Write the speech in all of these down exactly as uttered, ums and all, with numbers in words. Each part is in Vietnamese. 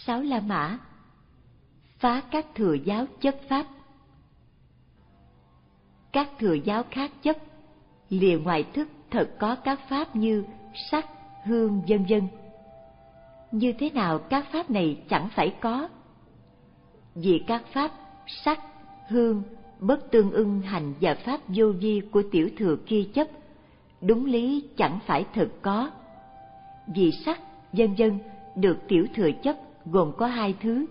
Sáu La Mã. Phá các thừa giáo chấp pháp. Các thừa giáo khác chấp, lìa ngoại thức thật có các pháp như sắc, hương, vân vân. Như thế nào các pháp này chẳng phải có? Vì các pháp sắc, hương, bất tương ưng hành và pháp vô vi của tiểu thừa kia chấp, đúng lý chẳng phải thật có. Vì sắc, vân vân được tiểu thừa chấp gồm có hai thứ.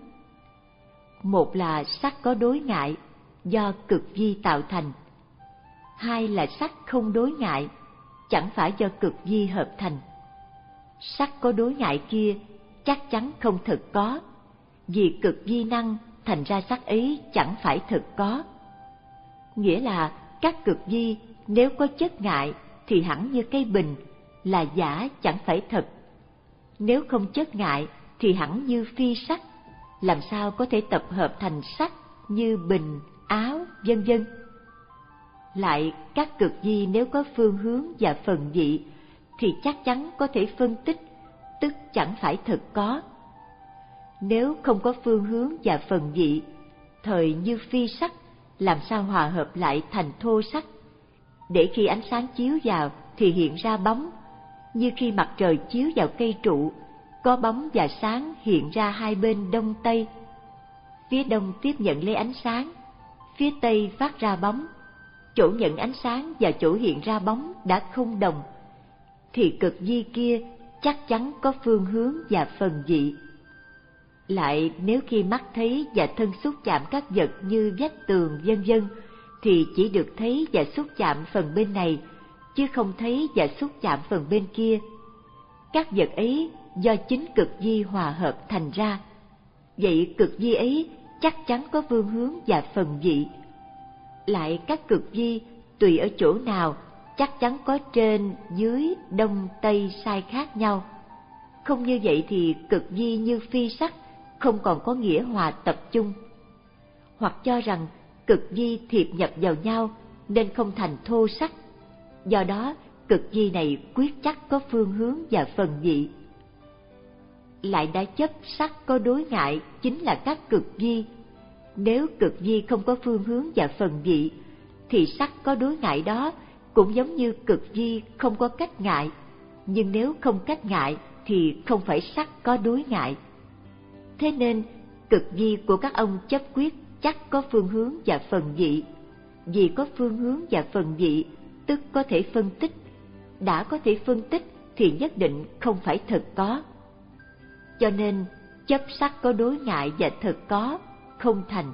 Một là sắc có đối ngại, do cực vi tạo thành. Hai là sắc không đối ngại, chẳng phải do cực vi hợp thành. Sắc có đối ngại kia chắc chắn không thật có, vì cực vi năng thành ra sắc ấy chẳng phải thật có. Nghĩa là các cực vi nếu có chất ngại thì hẳn như cây bình, là giả chẳng phải thật. Nếu không chất ngại thì hẳn như phi sắc, làm sao có thể tập hợp thành sắc như bình, áo, vân vân. Lại các cực vi nếu có phương hướng và phần vị thì chắc chắn có thể phân tích, tức chẳng phải thật có. Nếu không có phương hướng và phần vị, thời như phi sắc, làm sao hòa hợp lại thành thô sắc, để khi ánh sáng chiếu vào thì hiện ra bóng, như khi mặt trời chiếu vào cây trụ, có bóng và sáng hiện ra hai bên đông tây. Phía đông tiếp nhận lấy ánh sáng, phía tây phát ra bóng. Chỗ nhận ánh sáng và chỗ hiện ra bóng đã không đồng, thì cực vi kia chắc chắn có phương hướng và phần vị. Lại nếu khi mắt thấy và thân xúc chạm các vật như vách tường vân vân, thì chỉ được thấy và xúc chạm phần bên này, chứ không thấy và xúc chạm phần bên kia. Các vật ấy do chính cực vi hòa hợp thành ra. Vậy cực vi ấy chắc chắn có phương hướng và phần vị. Lại các cực vi tùy ở chỗ nào chắc chắn có trên, dưới, đông, tây sai khác nhau. Không như vậy thì cực vi như phi sắc không còn có nghĩa hòa tập trung. Hoặc cho rằng cực vi thiệp nhập vào nhau nên không thành thô sắc. Do đó cực vi này quyết chắc có phương hướng và phần vị. Lại đã chấp sắc có đối ngại chính là các cực vi. Nếu cực vi không có phương hướng và phần vị, thì sắc có đối ngại đó cũng giống như cực vi không có cách ngại. Nhưng nếu không cách ngại thì không phải sắc có đối ngại. Thế nên cực vi của các ông chấp quyết chắc có phương hướng và phần vị. Vì có phương hướng và phần vị tức có thể phân tích. Đã có thể phân tích thì nhất định không phải thật có. Cho nên chấp sắc có đối ngại và thật có không thành.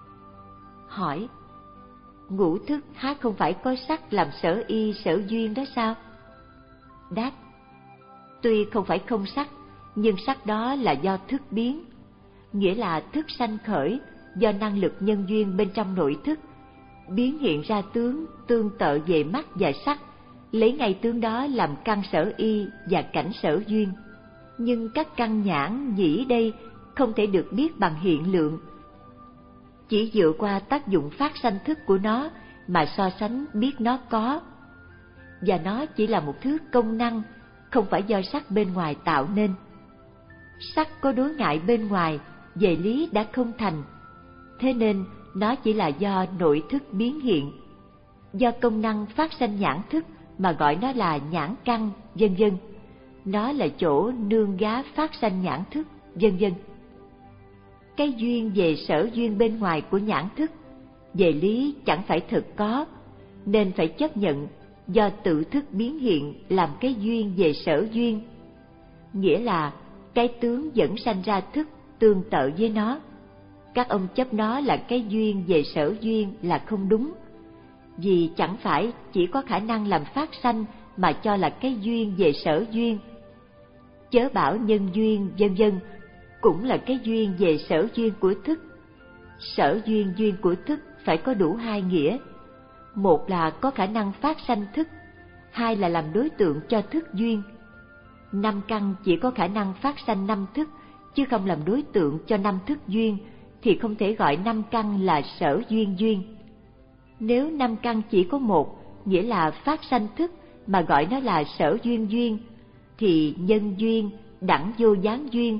Hỏi: ngũ thức há không phải có sắc làm sở y sở duyên đó sao? Đáp: tuy không phải không sắc, nhưng sắc đó là do thức biến, nghĩa là thức sanh khởi do năng lực nhân duyên bên trong nội thức, biến hiện ra tướng tương tự về mắt và sắc, lấy ngay tướng đó làm căn sở y và cảnh sở duyên. Nhưng các căn nhãn nhĩ đây không thể được biết bằng hiện lượng, chỉ dựa qua tác dụng phát sanh thức của nó mà so sánh biết nó có. Và nó chỉ là một thứ công năng, không phải do sắc bên ngoài tạo nên. Sắc có đối ngại bên ngoài, về lý đã không thành. Thế nên nó chỉ là do nội thức biến hiện. Do công năng phát sanh nhãn thức mà gọi nó là nhãn căn, vân vân. Nó là chỗ nương gá phát sanh nhãn thức, vân vân. Cái duyên về sở duyên bên ngoài của nhãn thức, về lý chẳng phải thật có, nên phải chấp nhận do tự thức biến hiện làm cái duyên về sở duyên. Nghĩa là cái tướng dẫn sanh ra thức tương tự với nó. Các ông chấp nó là cái duyên về sở duyên là không đúng, vì chẳng phải chỉ có khả năng làm phát sanh mà cho là cái duyên về sở duyên. Chớ bảo nhân duyên vân vân cũng là cái duyên về sở duyên của thức. Sở duyên duyên của thức phải có đủ hai nghĩa. Một là có khả năng phát sanh thức, hai là làm đối tượng cho thức duyên. Năm căn chỉ có khả năng phát sanh năm thức, chứ không làm đối tượng cho năm thức duyên, thì không thể gọi năm căn là sở duyên duyên. Nếu năm căn chỉ có một, nghĩa là phát sanh thức, mà gọi nó là sở duyên duyên, thì nhân duyên, đẳng vô gián duyên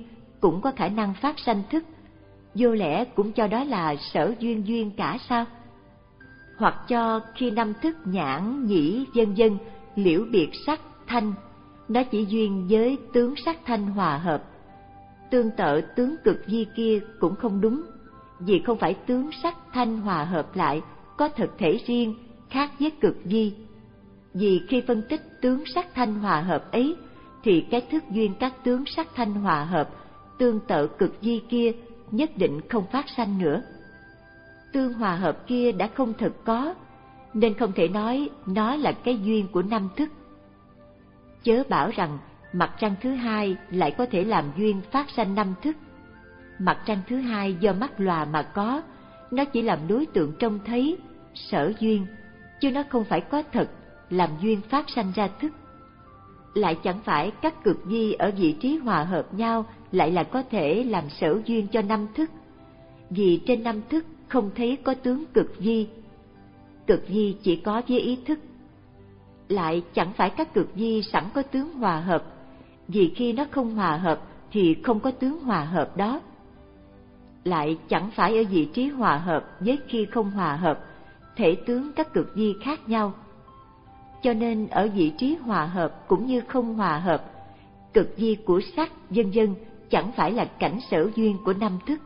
cũng có khả năng phát sanh thức, vô lẽ cũng cho đó là sở duyên duyên cả sao? Hoặc cho khi năm thức nhãn, nhĩ, vân vân liễu biệt sắc, thanh, nó chỉ duyên với tướng sắc thanh hòa hợp. Tương tự tướng cực di kia cũng không đúng, vì không phải tướng sắc thanh hòa hợp lại có thực thể riêng khác với cực di. Vì khi phân tích tướng sắc thanh hòa hợp ấy, thì cái thức duyên các tướng sắc thanh hòa hợp tương tự cực di kia nhất định không phát sanh nữa. Tương hòa hợp kia đã không thực có, nên không thể nói nó là cái duyên của năm thức. Chớ bảo rằng mặt trăng thứ hai lại có thể làm duyên phát sanh năm thức. Mặt trăng thứ hai do mắt lòa mà có, nó chỉ làm đối tượng trông thấy, sở duyên, chứ nó không phải có thật, làm duyên phát sanh ra thức. Lại chẳng phải các cực di ở vị trí hòa hợp nhau lại là có thể làm sở duyên cho năm thức, vì trên năm thức không thấy có tướng cực di. Cực di chỉ có với ý thức. Lại chẳng phải các cực di sẵn có tướng hòa hợp, vì khi nó không hòa hợp thì không có tướng hòa hợp đó. Lại chẳng phải ở vị trí hòa hợp với khi không hòa hợp, thể tướng các cực di khác nhau. Cho nên ở vị trí hòa hợp cũng như không hòa hợp, cực di của sắc, vân vân chẳng phải là cảnh sở duyên của năm thức.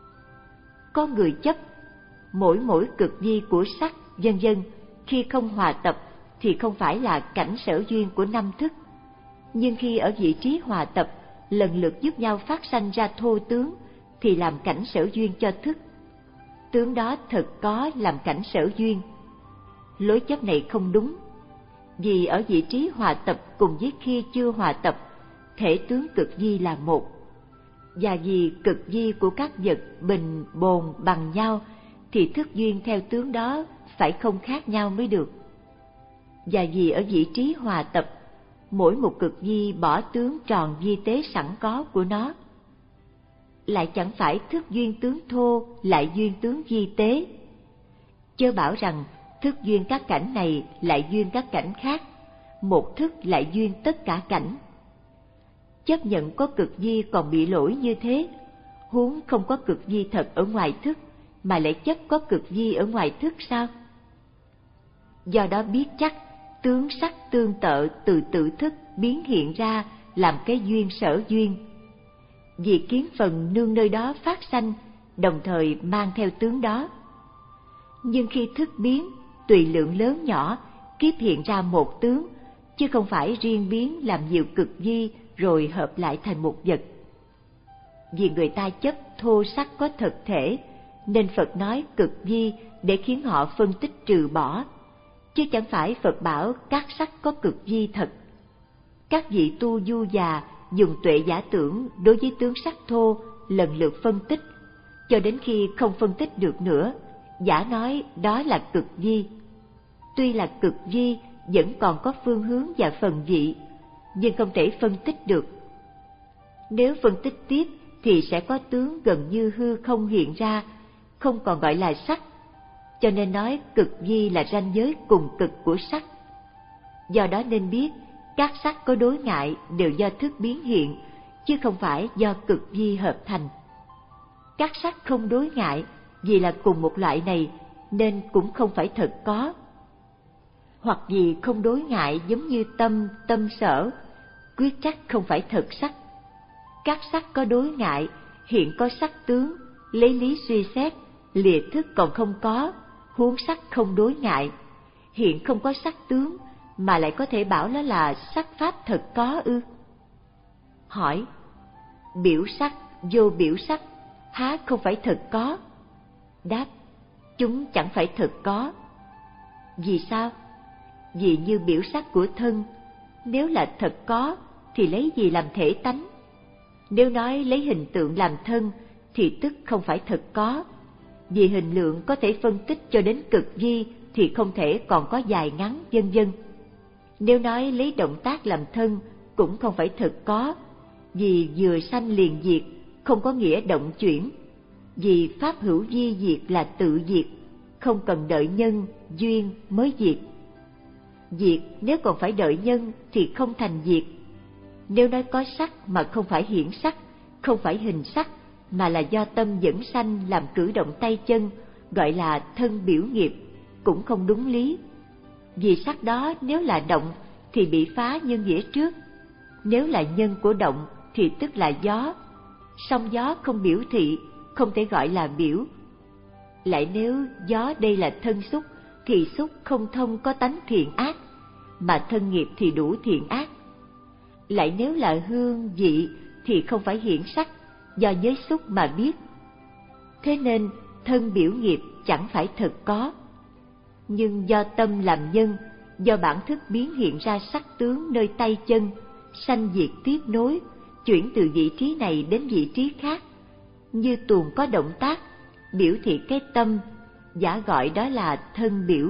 Có người chấp mỗi mỗi cực di của sắc, vân vân khi không hòa tập thì không phải là cảnh sở duyên của năm thức. Nhưng khi ở vị trí hòa tập, lần lượt giúp nhau phát sanh ra thô tướng thì làm cảnh sở duyên cho thức. Tướng đó thực có làm cảnh sở duyên. Lối chấp này không đúng, vì ở vị trí hòa tập cùng với khi chưa hòa tập, thể tướng cực di là một. Và vì cực di của các vật bình, bồn bằng nhau, thì thức duyên theo tướng đó phải không khác nhau mới được. Và vì ở vị trí hòa tập, mỗi một cực di bỏ tướng tròn vi tế sẵn có của nó. Lại chẳng phải thức duyên tướng thô lại duyên tướng vi tế. Chớ bảo rằng thức duyên các cảnh này lại duyên các cảnh khác, một thức lại duyên tất cả cảnh. Chấp nhận có cực di còn bị lỗi như thế, huống không có cực di thật ở ngoài thức, mà lại chấp có cực di ở ngoài thức sao? Do đó biết chắc, tướng sắc tương tự từ tự thức biến hiện ra làm cái duyên sở duyên. Vì kiến phần nương nơi đó phát sanh, đồng thời mang theo tướng đó. Nhưng khi thức biến, tùy lượng lớn nhỏ, kiếp hiện ra một tướng, chứ không phải riêng biến làm nhiều cực di rồi hợp lại thành một vật. Vì người ta chấp thô sắc có thực thể, nên Phật nói cực di để khiến họ phân tích trừ bỏ, chứ chẳng phải Phật bảo các sắc có cực di thật. Các vị tu du già dùng tuệ giả tưởng đối với tướng sắc thô lần lượt phân tích, cho đến khi không phân tích được nữa, giả nói đó là cực di. Tuy là cực di, vẫn còn có phương hướng và phần vị, nhưng không thể phân tích được. Nếu phân tích tiếp thì sẽ có tướng gần như hư không hiện ra, không còn gọi là sắc, cho nên nói cực di là ranh giới cùng cực của sắc. Do đó nên biết, các sắc có đối ngại đều do thức biến hiện, chứ không phải do cực di hợp thành. Các sắc không đối ngại vì là cùng một loại này, nên cũng không phải thật có. Hoặc vì không đối ngại giống như tâm, tâm sở, quyết chắc không phải thật sắc. Các sắc có đối ngại, hiện có sắc tướng, lấy lý suy xét, lìa thức còn không có, huống sắc không đối ngại, hiện không có sắc tướng, mà lại có thể bảo nó là sắc pháp thật có ư? Hỏi, biểu sắc, vô biểu sắc, há không phải thật có? Đáp, chúng chẳng phải thật có. Vì sao? Vì như biểu sắc của thân, nếu là thật có thì lấy gì làm thể tánh? Nếu nói lấy hình tượng làm thân thì tức không phải thật có, vì hình lượng có thể phân tích cho đến cực di thì không thể còn có dài ngắn, vân vân. Nếu nói lấy động tác làm thân cũng không phải thật có, vì vừa sanh liền diệt, không có nghĩa động chuyển. Vì pháp hữu di diệt là tự diệt, không cần đợi nhân, duyên mới diệt. Diệt nếu còn phải đợi nhân thì không thành diệt. Nếu nói có sắc mà không phải hiển sắc không phải hình sắc, mà là do tâm dẫn sanh làm cử động tay chân, gọi là thân biểu nghiệp, cũng không đúng lý. Vì sắc đó nếu là động thì bị phá nhân nghĩa trước, nếu là nhân của động thì tức là gió. Song gió không biểu thị, không thể gọi là biểu. Lại nếu gió đây là thân xúc, thì xúc không thông có tánh thiện ác, mà thân nghiệp thì đủ thiện ác. Lại nếu là hương vị thì không phải hiện sắc, do giới xúc mà biết. Thế nên thân biểu nghiệp chẳng phải thật có. Nhưng do tâm làm nhân, do bản thức biến hiện ra sắc tướng nơi tay chân, sanh diệt tiếp nối, chuyển từ vị trí này đến vị trí khác. Như tuồng có động tác, biểu thị cái tâm, giả gọi đó là thân biểu.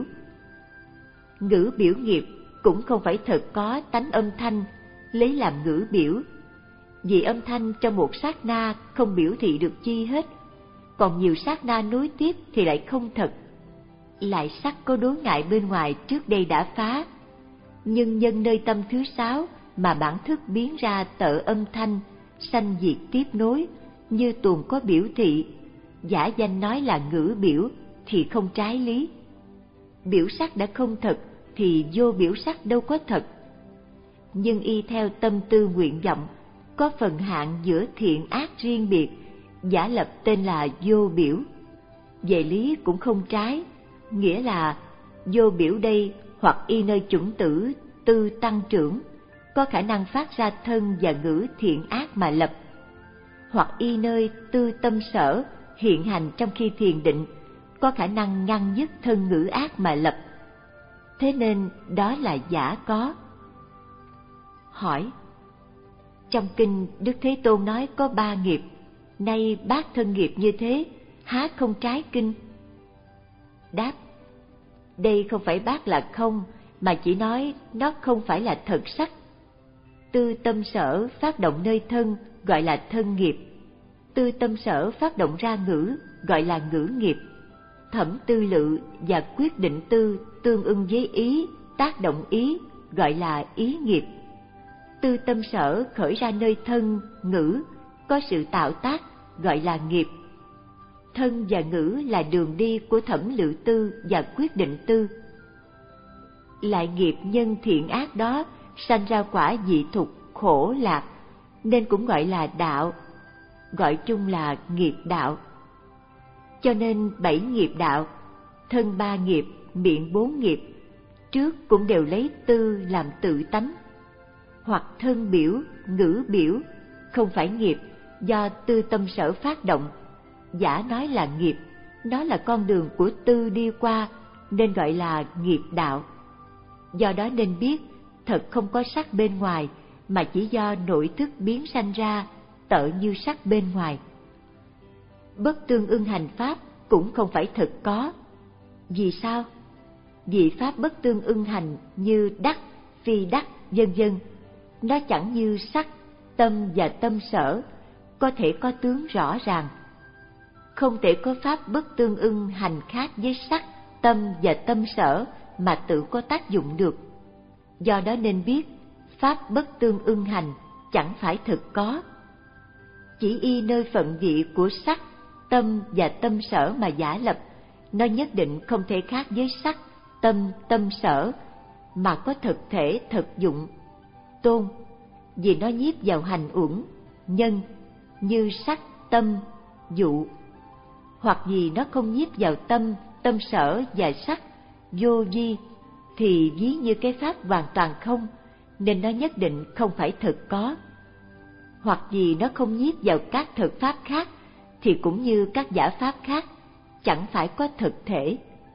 Ngữ biểu nghiệp cũng không phải thật có tánh âm thanh, lấy làm ngữ biểu. Vì âm thanh trong một sát na không biểu thị được chi hết, còn nhiều sát na nối tiếp thì lại không thật. Lại sắc có đối ngại bên ngoài trước đây đã phá, nhưng nhân nơi tâm thứ sáu mà bản thức biến ra tợ âm thanh, sanh diệt tiếp nối, như tuồng có biểu thị, giả danh nói là ngữ biểu thì không trái lý. Biểu sắc đã không thật thì vô biểu sắc đâu có thật. Nhưng y theo tâm tư nguyện vọng, có phần hạn giữa thiện ác riêng biệt, giả lập tên là vô biểu. Về lý cũng không trái, nghĩa là vô biểu đây hoặc y nơi chủng tử tư tăng trưởng, có khả năng phát ra thân và ngữ thiện ác mà lập, hoặc y nơi tư tâm sở hiện hành trong khi thiền định, có khả năng ngăn dứt thân ngữ ác mà lập. Thế nên đó là giả có. Hỏi: trong kinh Đức Thế Tôn nói có ba nghiệp, nay bát thân nghiệp như thế, há không trái kinh? Đáp: đây không phải bác là không, mà chỉ nói nó không phải là thật sắc. Tư tâm sở phát động nơi thân gọi là thân nghiệp, tư tâm sở phát động ra ngữ gọi là ngữ nghiệp. Thẩm tư lự và quyết định tư tương ưng với ý, tác động ý gọi là ý nghiệp. Tư tâm sở khởi ra nơi thân, ngữ, có sự tạo tác gọi là nghiệp. Thân và ngữ là đường đi của thẩm lự tư và quyết định tư. Lại nghiệp nhân thiện ác đó sanh ra quả dị thục, khổ lạc, nên cũng gọi là đạo, gọi chung là nghiệp đạo. Cho nên bảy nghiệp đạo, thân ba nghiệp, miệng bốn nghiệp, trước cũng đều lấy tư làm tự tánh. Hoặc thân biểu, ngữ biểu, không phải nghiệp, do tư tâm sở phát động, giả nói là nghiệp, nó là con đường của tư đi qua, nên gọi là nghiệp đạo. Do đó nên biết, thật không có sắc bên ngoài, mà chỉ do nội thức biến sanh ra, tợ như sắc bên ngoài. Bất tương ưng hành pháp cũng không phải thật có. Vì sao? Vì pháp bất tương ưng hành như đắc, phi đắc, vân vân, nó chẳng như sắc, tâm và tâm sở, có thể có tướng rõ ràng. Không thể có pháp bất tương ưng hành khác với sắc, tâm và tâm sở mà tự có tác dụng được. Do đó nên biết, pháp bất tương ưng hành chẳng phải thực có. Chỉ y nơi phận vị của sắc, tâm và tâm sở mà giả lập, nó nhất định không thể khác với sắc, tâm, tâm sở, mà có thực thể thực dụng. Tôn, vì nó nhiếp vào hành uẩn, nhân, như sắc, tâm, dụ. Hoặc vì nó không nhiếp vào tâm, tâm sở và sắc, vô vi, thì ví như cái pháp hoàn toàn không, nên nó nhất định không phải thực có. Hoặc vì nó không nhiếp vào các thực pháp khác, thì cũng như các giả pháp khác, chẳng phải có thực thể.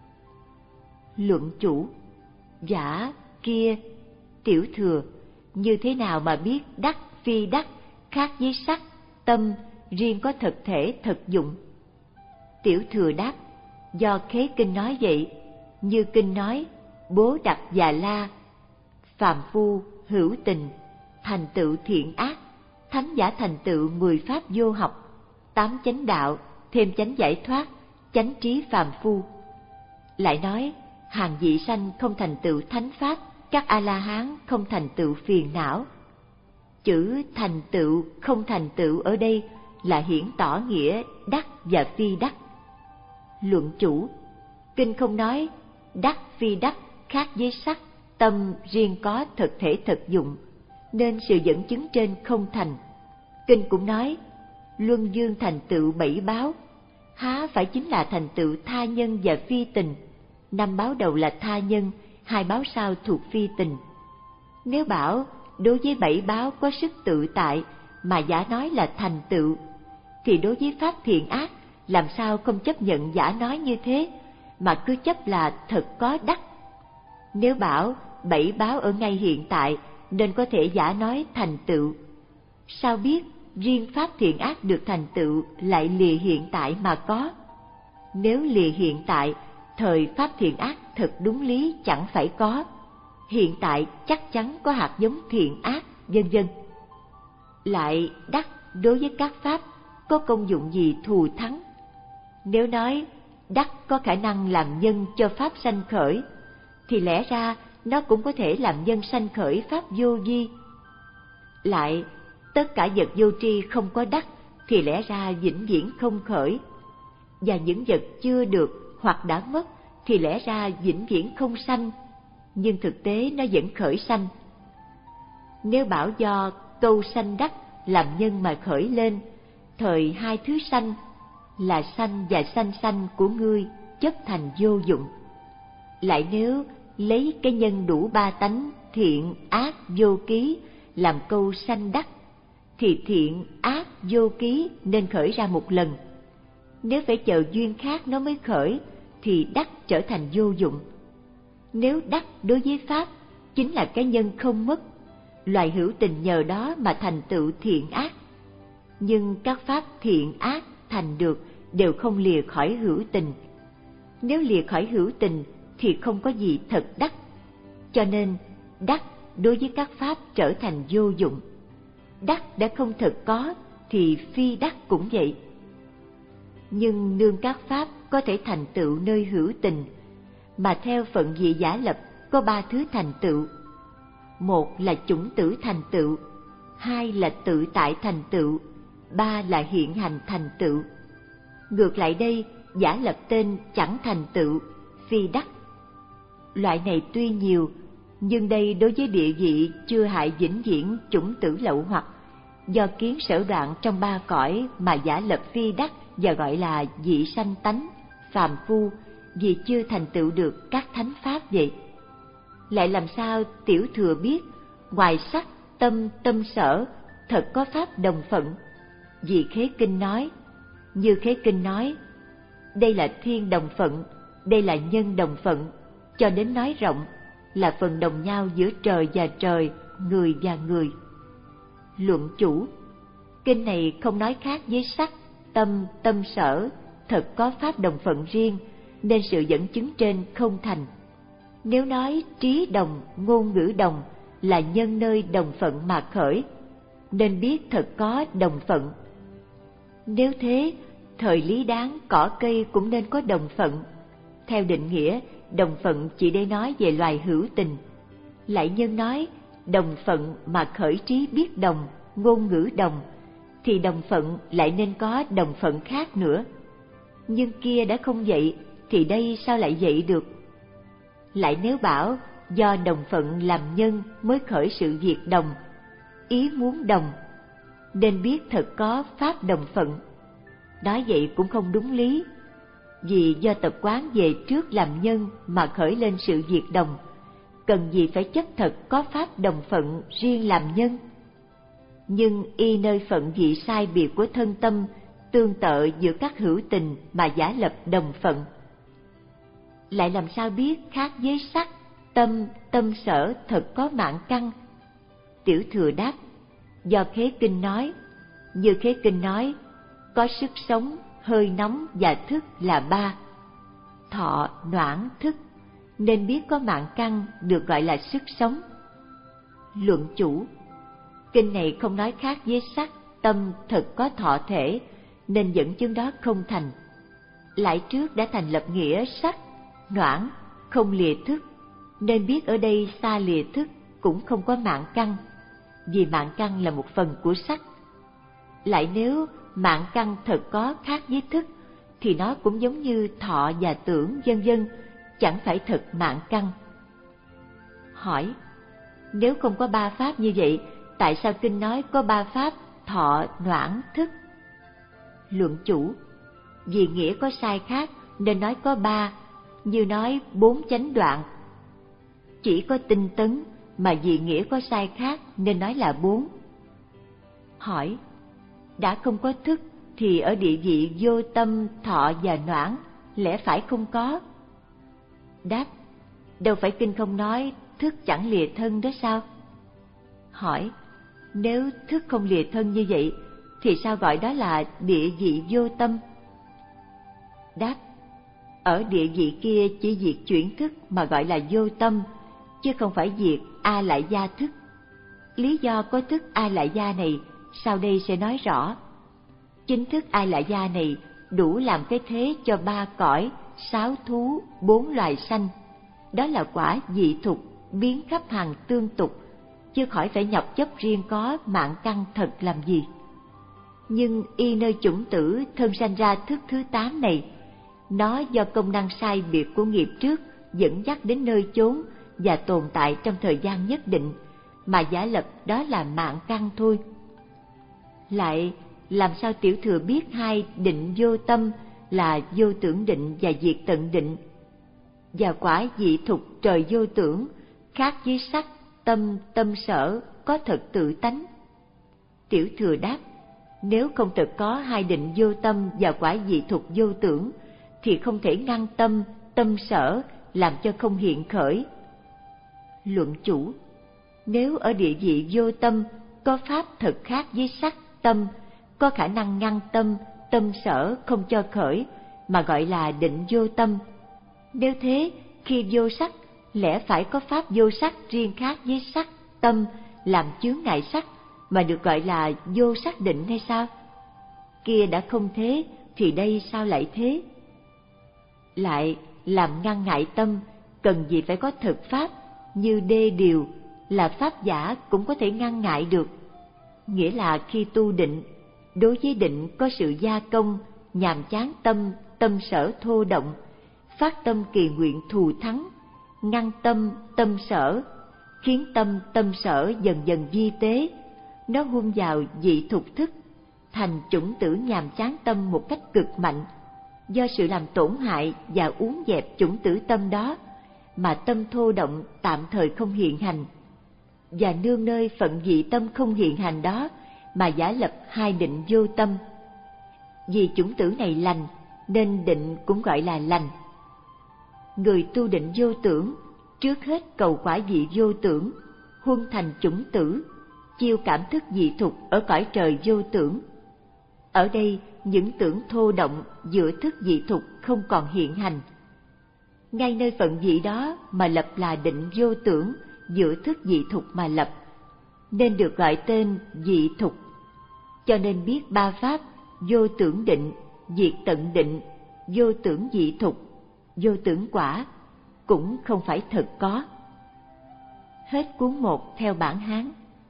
Luận chủ: giả, kia, tiểu thừa, như thế nào mà biết đắc, phi đắc, khác với sắc, tâm, riêng có thực thể, thực dụng? Tiểu thừa đáp: do khế kinh nói vậy, như kinh nói, Bố Đặc Già La, phàm phu, hữu tình, thành tựu thiện ác, thánh giả thành tựu mười pháp vô học, tám chánh đạo, thêm chánh giải thoát, chánh trí phàm phu. Lại nói, hàng vị sanh không thành tựu thánh pháp, các A-la-hán không thành tựu phiền não. Chữ thành tựu không thành tựu ở đây là hiển tỏ nghĩa đắc và phi đắc. Luận chủ, kinh không nói đắc phi đắc khác với sắc, tâm riêng có thực thể thực dụng, nên sự dẫn chứng trên không thành. Kinh cũng nói luân dương thành tựu bảy báo, há phải chính là thành tựu tha nhân và phi tình. Năm báo đầu là tha nhân, hai báo sau thuộc phi tình. Nếu bảo đối với bảy báo có sức tự tại mà giả nói là thành tựu, thì đối với pháp thiện ác làm sao không chấp nhận giả nói như thế, mà cứ chấp là thật có đắc. Nếu bảo bảy báo ở ngay hiện tại nên có thể giả nói thành tựu, sao biết riêng pháp thiện ác được thành tựu lại lìa hiện tại mà có? Nếu lìa hiện tại, thời pháp thiện ác thật đúng lý chẳng phải có. Hiện tại chắc chắn có hạt giống thiện ác, vân vân. Lại đắc đối với các pháp có công dụng gì thù thắng? Nếu nói đắc có khả năng làm nhân cho pháp sanh khởi, thì lẽ ra nó cũng có thể làm nhân sanh khởi pháp vô vi. Lại tất cả vật vô tri không có đắc thì lẽ ra vĩnh viễn không khởi, và những vật chưa được hoặc đã mất thì lẽ ra vĩnh viễn không sanh, nhưng thực tế nó vẫn khởi sanh. Nếu bảo do câu sanh đắc làm nhân mà khởi lên, thời hai thứ sanh là sanh và sanh sanh của ngươi chấp thành vô dụng. Lại nếu lấy cái nhân đủ ba tánh thiện ác vô ký làm câu sanh đắc, thì thiện ác vô ký nên khởi ra một lần. Nếu phải chờ duyên khác nó mới khởi thì đắc trở thành vô dụng. Nếu đắc đối với pháp chính là cái nhân không mất, loài hữu tình nhờ đó mà thành tựu thiện ác. Nhưng các pháp thiện ác thành được đều không lìa khỏi hữu tình. Nếu lìa khỏi hữu tình thì không có gì thật đắc, cho nên đắc đối với các pháp trở thành vô dụng. Đắc đã không thật có thì phi đắc cũng vậy. Nhưng nương các pháp có thể thành tựu nơi hữu tình, mà theo phận vị giả lập có ba thứ thành tựu. Một là chủng tử thành tựu, hai là tự tại thành tựu, ba là hiện hành thành tựu. Ngược lại đây, giả lập tên chẳng thành tựu, phi đắc. Loại này tuy nhiều, nhưng đây đối với địa vị chưa hại vĩnh viễn chủng tử lậu hoặc, do kiến sở đoạn trong ba cõi mà giả lập phi đắc và gọi là dị sanh tánh, phàm phu, vì chưa thành tựu được các thánh pháp vậy. Lại làm sao tiểu thừa biết ngoài sắc, tâm, tâm sở thật có pháp đồng phận? Vì Khế Kinh nói, như Khế Kinh nói, đây là thiên đồng phận, đây là nhân đồng phận, cho đến nói rộng là phần đồng nhau giữa trời và trời, người và người. Luận chủ, kinh này không nói khác với sắc, tâm, tâm sở thật có pháp đồng phận riêng, nên sự dẫn chứng trên không thành. Nếu nói trí đồng, ngôn ngữ đồng là nhân nơi đồng phận mà khởi, nên biết thật có đồng phận. Nếu thế, thời lý đáng cỏ cây cũng nên có đồng phận. Theo định nghĩa, đồng phận chỉ để nói về loài hữu tình. Lại nhân nói đồng phận mà khởi trí biết đồng, ngôn ngữ đồng, thì đồng phận lại nên có đồng phận khác nữa. Nhưng kia đã không vậy, thì đây sao lại vậy được? Lại nếu bảo do đồng phận làm nhân mới khởi sự việc đồng, ý muốn đồng, nên biết thật có pháp đồng phận. Nói vậy cũng không đúng lý, vì do tập quán về trước làm nhân mà khởi lên sự việc đồng, cần gì phải chấp thật có pháp đồng phận riêng làm nhân. Nhưng y nơi phận vị sai biệt của thân tâm tương tự giữa các hữu tình mà giả lập đồng phận. Lại làm sao biết khác với sắc, tâm, tâm sở thật có mạng căn? Tiểu thừa đáp, do Khế Kinh nói, như Khế Kinh nói, có sức sống, hơi nóng và thức là ba, thọ, noãn, thức, nên biết có mạng căn được gọi là sức sống. Luận chủ, kinh này không nói khác với sắc, tâm thật có thọ thể, nên dẫn chứng đó không thành. Lại trước đã thành lập nghĩa sắc, noãn, không lìa thức, nên biết ở đây xa lìa thức cũng không có mạng căn. vì mạng căn là một phần của sắc. Lại nếu mạng căn thật có khác với thức, thì nó cũng giống như thọ và tưởng vân vân, chẳng phải thật mạng căn. Hỏi: nếu không có ba pháp như vậy, tại sao kinh nói có ba pháp thọ, noãn, thức? Luận chủ: vì nghĩa có sai khác nên nói có ba, như nói bốn chánh đoạn. Chỉ có tinh tấn, mà vì nghĩa có sai khác nên nói là bốn. Hỏi: đã không có thức thì ở địa vị vô tâm, thọ và noãn lẽ phải không có? Đáp: đâu phải kinh không nói thức chẳng lìa thân đó sao? Hỏi: nếu thức không lìa thân như vậy thì sao gọi đó là địa vị vô tâm? Đáp: ở địa vị kia chỉ diệt chuyển thức mà gọi là vô tâm, chứ không phải diệt a lại gia thức. Lý do có thức a lại gia này sau đây sẽ nói rõ. Chính thức a lại gia này đủ làm cái thế cho ba cõi, sáu thú, bốn loài sanh. Đó là quả dị thục, biến khắp hằng tương tục, chứ khỏi phải nhọc chấp riêng có mạng căn thật làm gì. Nhưng y nơi chủng tử thân sanh ra thức thứ tám này, nó do công năng sai biệt của nghiệp trước dẫn dắt đến nơi chốn và tồn tại trong thời gian nhất định, mà giả lập đó là mạng căn thôi. Lại làm sao tiểu thừa biết hai định vô tâm là vô tưởng định và diệt tận định, và quả dị thục trời vô tưởng khác với sắc, tâm, tâm sở có thật tự tánh? Tiểu thừa đáp: nếu không thật có hai định vô tâm và quả dị thục vô tưởng thì không thể ngăn tâm, tâm sở làm cho không hiện khởi. Luận chủ: nếu ở địa vị vô tâm có pháp thật khác với sắc, tâm, có khả năng ngăn tâm, tâm sở không cho khởi, mà gọi là định vô tâm. Nếu thế, khi vô sắc, lẽ phải có pháp vô sắc riêng khác với sắc, tâm, làm chướng ngại sắc, mà được gọi là vô sắc định hay sao? Kia đã không thế, thì đây sao lại thế? Lại, làm ngăn ngại tâm, cần gì phải có thực pháp, như đê điều, là pháp giả cũng có thể ngăn ngại được. Nghĩa là khi tu định, đối với định có sự gia công, nhàm chán tâm, tâm sở thô động, phát tâm kỳ nguyện thù thắng, ngăn tâm, tâm sở, khiến tâm, tâm sở dần dần vi tế, nó hun vào dị thục thức, thành chủng tử nhàm chán tâm một cách cực mạnh. Do sự làm tổn hại và uốn dẹp chủng tử tâm đó, mà tâm thô động tạm thời không hiện hành, và nương nơi phận dị tâm không hiện hành đó mà giả lập hai định vô tâm. Vì chủng tử này lành nên định cũng gọi là lành. Người tu định vô tưởng trước hết cầu quả vị vô tưởng, huân thành chủng tử, chiêu cảm thức dị thục ở cõi trời vô tưởng. Ở đây những tưởng thô động giữa thức dị thục không còn hiện hành. Ngay nơi phận dị đó mà lập là định vô tưởng giữa thức dị thục mà lập, nên được gọi tên dị thục. Cho nên biết ba pháp vô tưởng định, diệt tận định, vô tưởng dị thục, vô tưởng quả cũng không phải thật có. Hết cuốn một theo bản Hán.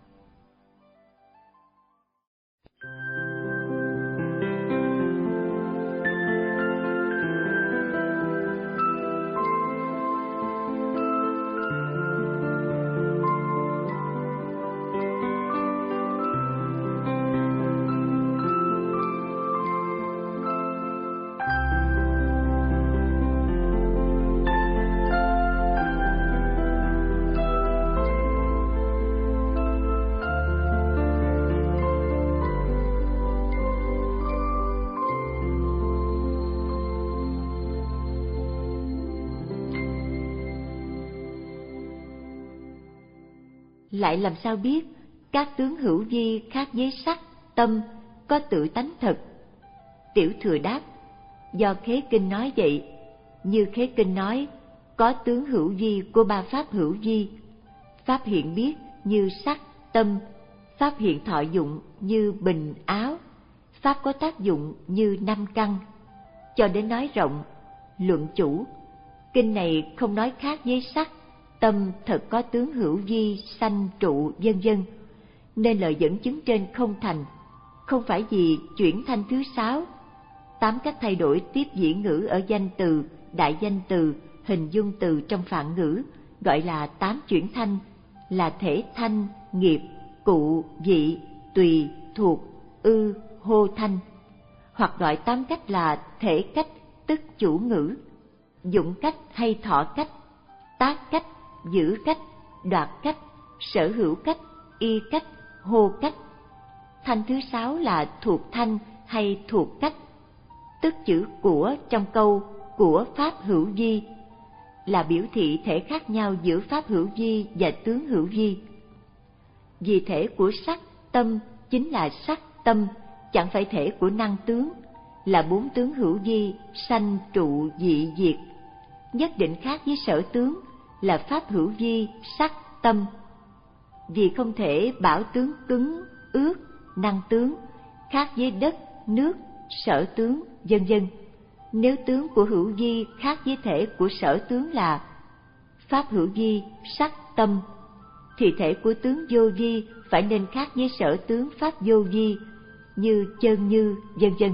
Lại làm sao biết các tướng hữu vi khác với sắc, tâm có tự tánh thật? Tiểu thừa đáp: do Khế Kinh nói vậy. Như Khế Kinh nói, có tướng hữu vi của ba pháp hữu vi. Pháp hiện biết như sắc, tâm, pháp hiện thọ dụng như bình, áo, pháp có tác dụng như năm căn. Cho đến nói rộng. Luận chủ: kinh này không nói khác với sắc, tâm thật có tướng hữu vi, sanh trụ, vân vân, nên lời dẫn chứng trên không thành, không phải vì chuyển thanh thứ sáu. Tám cách thay đổi tiếp dĩ ngữ ở danh từ, đại danh từ, hình dung từ trong phạn ngữ gọi là tám chuyển thanh, là thể thanh, nghiệp, cụ, vị, tùy, thuộc, ư, hô thanh, hoặc gọi tám cách là thể cách, tức chủ ngữ, dụng cách hay thọ cách, tác cách, giữ cách, đoạt cách, sở hữu cách, y cách, hô cách. Thanh thứ sáu là thuộc thanh hay thuộc cách, tức chữ của trong câu của pháp hữu vi, là biểu thị thể khác nhau giữa pháp hữu vi và tướng hữu vi. Vì thể của sắc, tâm chính là sắc, tâm, chẳng phải thể của năng tướng, là bốn tướng hữu vi, sanh, trụ, dị, diệt, nhất định khác với sở tướng, là pháp hữu vi, sắc, tâm. Vì không thể bảo tướng cứng, ướt, năng tướng, khác với đất, nước, sở tướng, vân vân. Nếu tướng của hữu vi khác với thể của sở tướng là pháp hữu vi, sắc, tâm, thì thể của tướng vô vi phải nên khác với sở tướng pháp vô vi, như chân như, vân vân.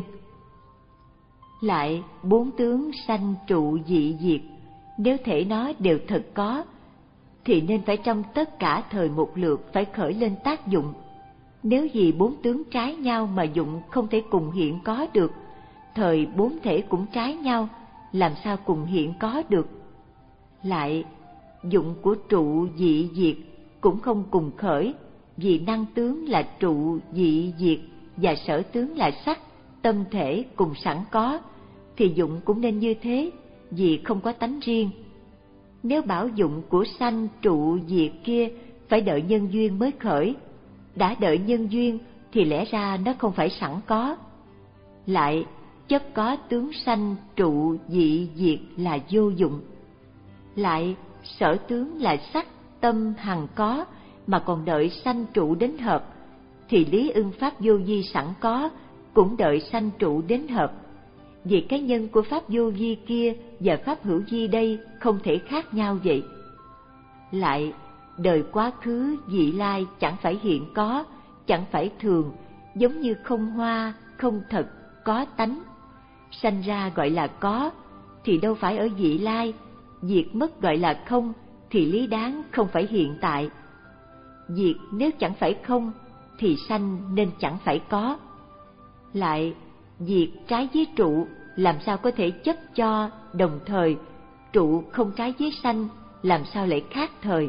Lại, bốn tướng sanh, trụ, dị, diệt, nếu thể nó đều thật có, thì nên phải trong tất cả thời một lượt phải khởi lên tác dụng. Nếu vì bốn tướng trái nhau mà dụng không thể cùng hiện có được, thời bốn thể cũng trái nhau, làm sao cùng hiện có được? Lại, dụng của trụ, dị, diệt cũng không cùng khởi, vì năng tướng là trụ, dị, diệt và sở tướng là sắc, tâm thể cùng sẵn có, thì dụng cũng nên như thế, vì không có tánh riêng. Nếu bảo dụng của sanh, trụ, diệt kia phải đợi nhân duyên mới khởi, đã đợi nhân duyên thì lẽ ra nó không phải sẵn có. Lại, chấp có tướng sanh, trụ, dị, diệt là vô dụng. Lại, sở tướng là sắc, tâm hằng có mà còn đợi sanh trụ đến hợp, thì lý ưng pháp vô vi sẵn có cũng đợi sanh trụ đến hợp. Vì cái nhân của pháp vô vi kia và pháp hữu vi đây không thể khác nhau vậy. Lại, đời quá khứ, vị lai chẳng phải hiện có, chẳng phải thường, giống như không hoa, không thật, có tánh. Sanh ra gọi là có, thì đâu phải ở vị lai, diệt mất gọi là không, thì lý đáng không phải hiện tại. Diệt nếu chẳng phải không, thì sanh nên chẳng phải có. Lại, diệt trái với trụ, làm sao có thể chấp cho đồng thời, trụ không trái với sanh, làm sao lại khác thời.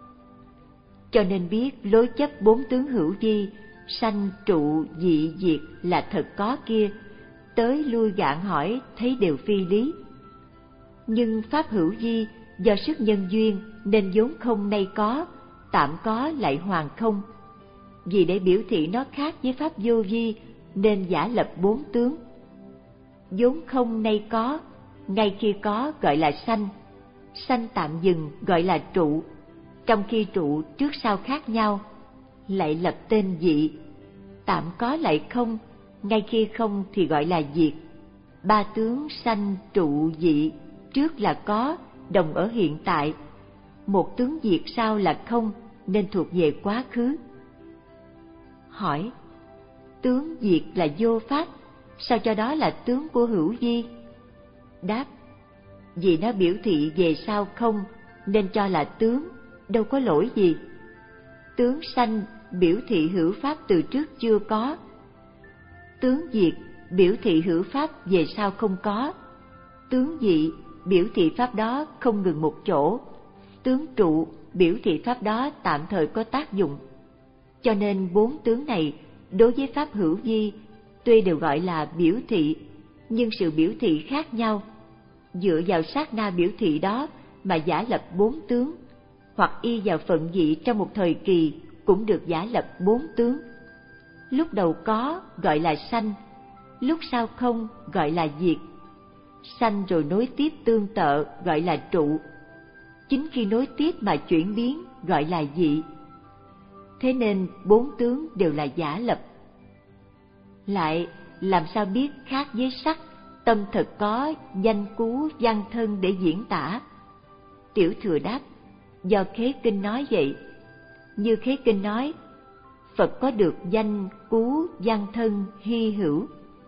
Cho nên biết lối chấp bốn tướng hữu vi, sanh, trụ, dị, diệt là thật có kia, tới lui gạn hỏi thấy đều phi lý. Nhưng pháp hữu vi do sức nhân duyên nên vốn không nay có, tạm có lại hoàn không. Vì để biểu thị nó khác với pháp vô vi nên giả lập bốn tướng. Vốn không nay có, ngay khi có gọi là sanh, sanh tạm dừng gọi là trụ, trong khi trụ trước sau khác nhau, lại lập tên dị. Tạm có lại không, ngay khi không thì gọi là diệt. Ba tướng sanh, trụ, dị, trước là có, đồng ở hiện tại. Một tướng diệt sau là không, nên thuộc về quá khứ. Hỏi, tướng diệt là vô pháp, sao cho đó là tướng của hữu vi? Đáp, vì nó biểu thị về sau không, nên cho là tướng, đâu có lỗi gì. Tướng sanh biểu thị hữu pháp từ trước chưa có. Tướng diệt biểu thị hữu pháp về sau không có. Tướng dị biểu thị pháp đó không ngừng một chỗ. Tướng trụ biểu thị pháp đó tạm thời có tác dụng. Cho nên bốn tướng này đối với pháp hữu vi tuy đều gọi là biểu thị, nhưng sự biểu thị khác nhau. Dựa vào sát na biểu thị đó mà giả lập bốn tướng, hoặc y vào phận vị trong một thời kỳ cũng được giả lập bốn tướng. Lúc đầu có gọi là sanh, lúc sau không gọi là diệt. Sanh rồi nối tiếp tương tự gọi là trụ. Chính khi nối tiếp mà chuyển biến gọi là dị. Thế nên bốn tướng đều là giả lập. Lại, làm sao biết khác với sắc, tâm thật có danh cú văn thân để diễn tả? Tiểu Thừa đáp, do Khế Kinh nói vậy. Như Khế Kinh nói, Phật có được danh Cú Văn Thân hy hữu.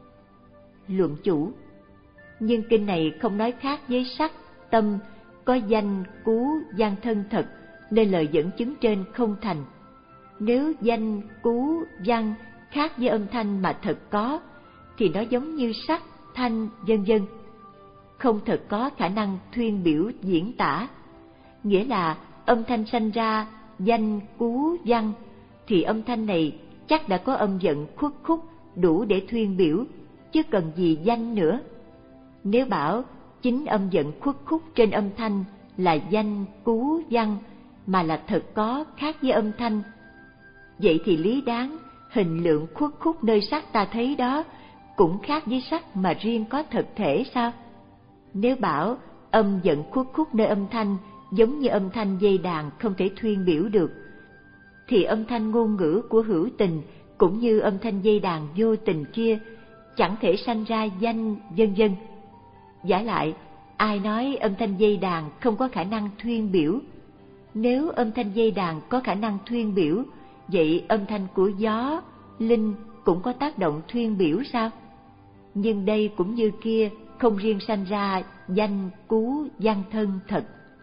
Luận chủ: nhưng kinh này không nói khác với sắc, tâm có danh Cú Văn Thân thật, nên lời dẫn chứng trên không thành. Nếu danh Cú Văn khác với âm thanh mà thật có, thì nó giống như sắc, thanh, vân vân, không thật có khả năng thuyên biểu diễn tả. Nghĩa là âm thanh sanh ra danh Cú Văn, thì âm thanh này chắc đã có âm vận khuất khúc đủ để thuyên biểu, chứ cần gì danh nữa. Nếu bảo chính âm vận khuất khúc trên âm thanh là danh Cú Văn, mà là thật có khác với âm thanh, vậy thì lý đáng hình lượng khuất khúc nơi sắc ta thấy đó cũng khác với sắc mà riêng có thực thể sao? Nếu bảo âm vận khuất khúc nơi âm thanh giống như âm thanh dây đàn không thể thuyên biểu được, thì âm thanh ngôn ngữ của hữu tình cũng như âm thanh dây đàn vô tình kia chẳng thể sanh ra danh, vân vân. Vả lại, ai nói âm thanh dây đàn không có khả năng thuyên biểu? Nếu âm thanh dây đàn có khả năng thuyên biểu, vậy âm thanh của gió, linh cũng có tác động thuyên biểu sao? Nhưng đây cũng như kia, không riêng sanh ra danh Cú Văn Thân thật.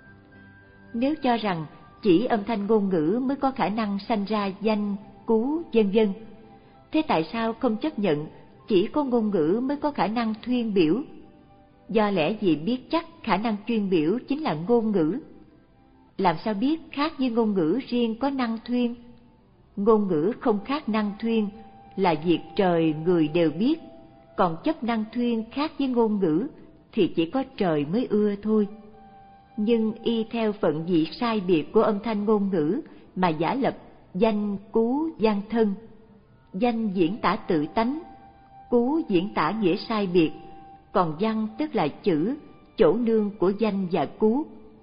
Nếu cho rằng chỉ âm thanh ngôn ngữ mới có khả năng sanh ra danh, cú, vân vân, thế tại sao không chấp nhận chỉ có ngôn ngữ mới có khả năng thuyên biểu? Do lẽ gì biết chắc khả năng thuyên biểu chính là ngôn ngữ? Làm sao biết khác với ngôn ngữ riêng có năng thuyên? Ngôn ngữ không khác năng thuyên là việc trời người đều biết, còn chấp năng thuyên khác với ngôn ngữ thì chỉ có trời mới ưa thôi. Nhưng y theo phận vị sai biệt của âm thanh ngôn ngữ mà giả lập danh Cú Văn Thân. Danh diễn tả tự tánh, Cú diễn tả nghĩa sai biệt, còn văn tức là chữ, chỗ nương của danh và cú.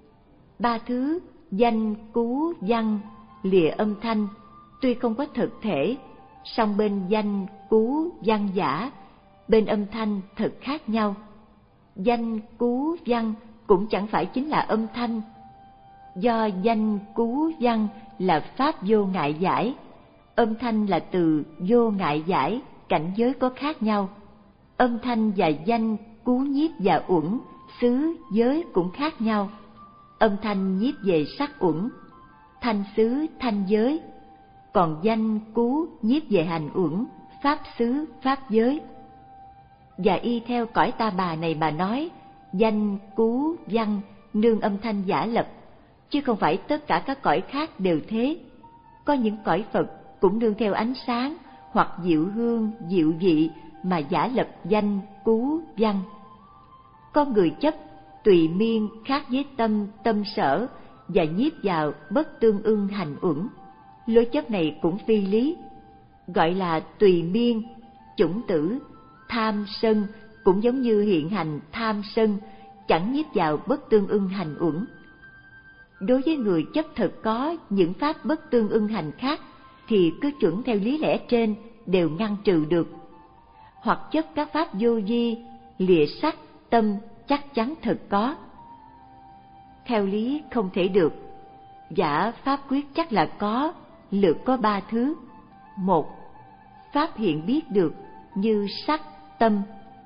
Ba thứ danh, cú, văn lìa âm thanh, tuy không có thực thể, song bên danh, cú, văn giả, bên âm thanh thật khác nhau. Danh, cú, văn cũng chẳng phải chính là âm thanh. Do danh, cú, văn là pháp vô ngại giải, âm thanh là từ vô ngại giải, cảnh giới có khác nhau. Âm thanh và danh, cú nhiếp và uẩn, xứ, giới cũng khác nhau. Âm thanh nhiếp về sắc uẩn, thanh xứ, thanh giới, còn danh, cú nhiếp về hành uẩn, pháp xứ, pháp giới. Và y theo cõi Ta Bà này mà nói, danh, cú, văn nương âm thanh giả lập, chứ không phải tất cả các cõi khác đều thế. Có những cõi Phật cũng nương theo ánh sáng hoặc diệu hương, diệu vị mà giả lập danh, cú, văn. Có người chấp tùy miên khác với tâm, tâm sở và nhiếp vào bất tương ưng hành uẩn. Lối chấp này cũng phi lý, gọi là tùy miên, chủng tử, tham sân cũng giống như hiện hành tham sân, chẳng nhiếp vào bất tương ưng hành uẩn. Đối với người chấp thật có những pháp bất tương ưng hành khác thì cứ chuẩn theo lý lẽ trên đều ngăn trừ được. Hoặc chấp các pháp vô vi, lìa sắc, tâm chắc chắn thật có. Theo lý không thể được. Giả pháp quyết chắc là có, lược có ba thứ. Một, pháp hiện biết được như sắc, tâm.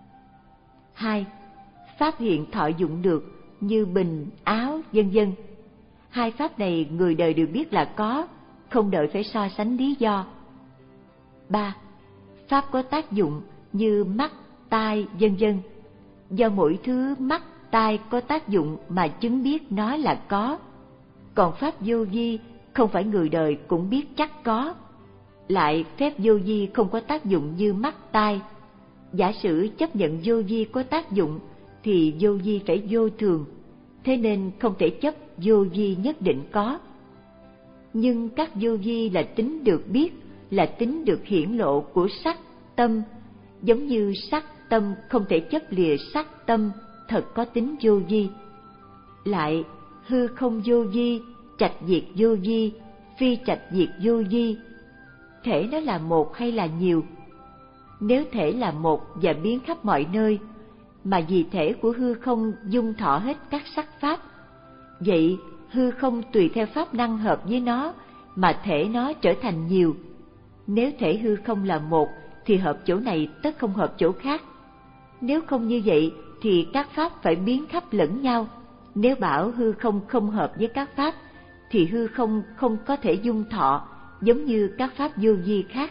Hai, pháp hiện thọ dụng được như bình, áo, vân vân. Hai pháp này người đời đều biết là có, không đợi phải so sánh lý do. Ba, pháp có tác dụng như mắt, tai, vân vân. Do mỗi thứ mắt, tai có tác dụng mà chứng biết nó là có. Còn pháp vô vi không phải người đời cũng biết chắc có. Lại phép vô vi không có tác dụng như mắt, tai. Giả sử chấp nhận vô vi có tác dụng thì vô vi phải vô thường, thế nên không thể chấp vô vi nhất định có. Nhưng các vô vi là tính được biết, là tính được hiển lộ của sắc, tâm, giống như sắc, tâm không thể chấp lìa sắc, tâm thật có tính vô vi. Lại hư không vô vi, trạch diệt vô vi, phi trạch diệt vô vi, thể nó là một hay là nhiều? Nếu thể là một và biến khắp mọi nơi, mà vì thể của hư không dung thọ hết các sắc pháp, vậy hư không tùy theo pháp năng hợp với nó mà thể nó trở thành nhiều. Nếu thể hư không là một thì hợp chỗ này tất không hợp chỗ khác. Nếu không như vậy thì các pháp phải biến khắp lẫn nhau. Nếu bảo hư không không hợp với các pháp thì hư không không có thể dung thọ giống như các pháp vô vi khác.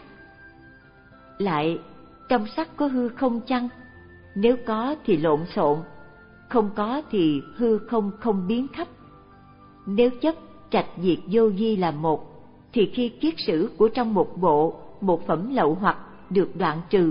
Lại, trong sắc có hư không chăng? Nếu có thì lộn xộn, không có thì hư không không biến khắp. Nếu chấp trạch diệt vô vi là một, thì khi kiết sử của trong một bộ, một phẩm lậu hoặc được đoạn trừ.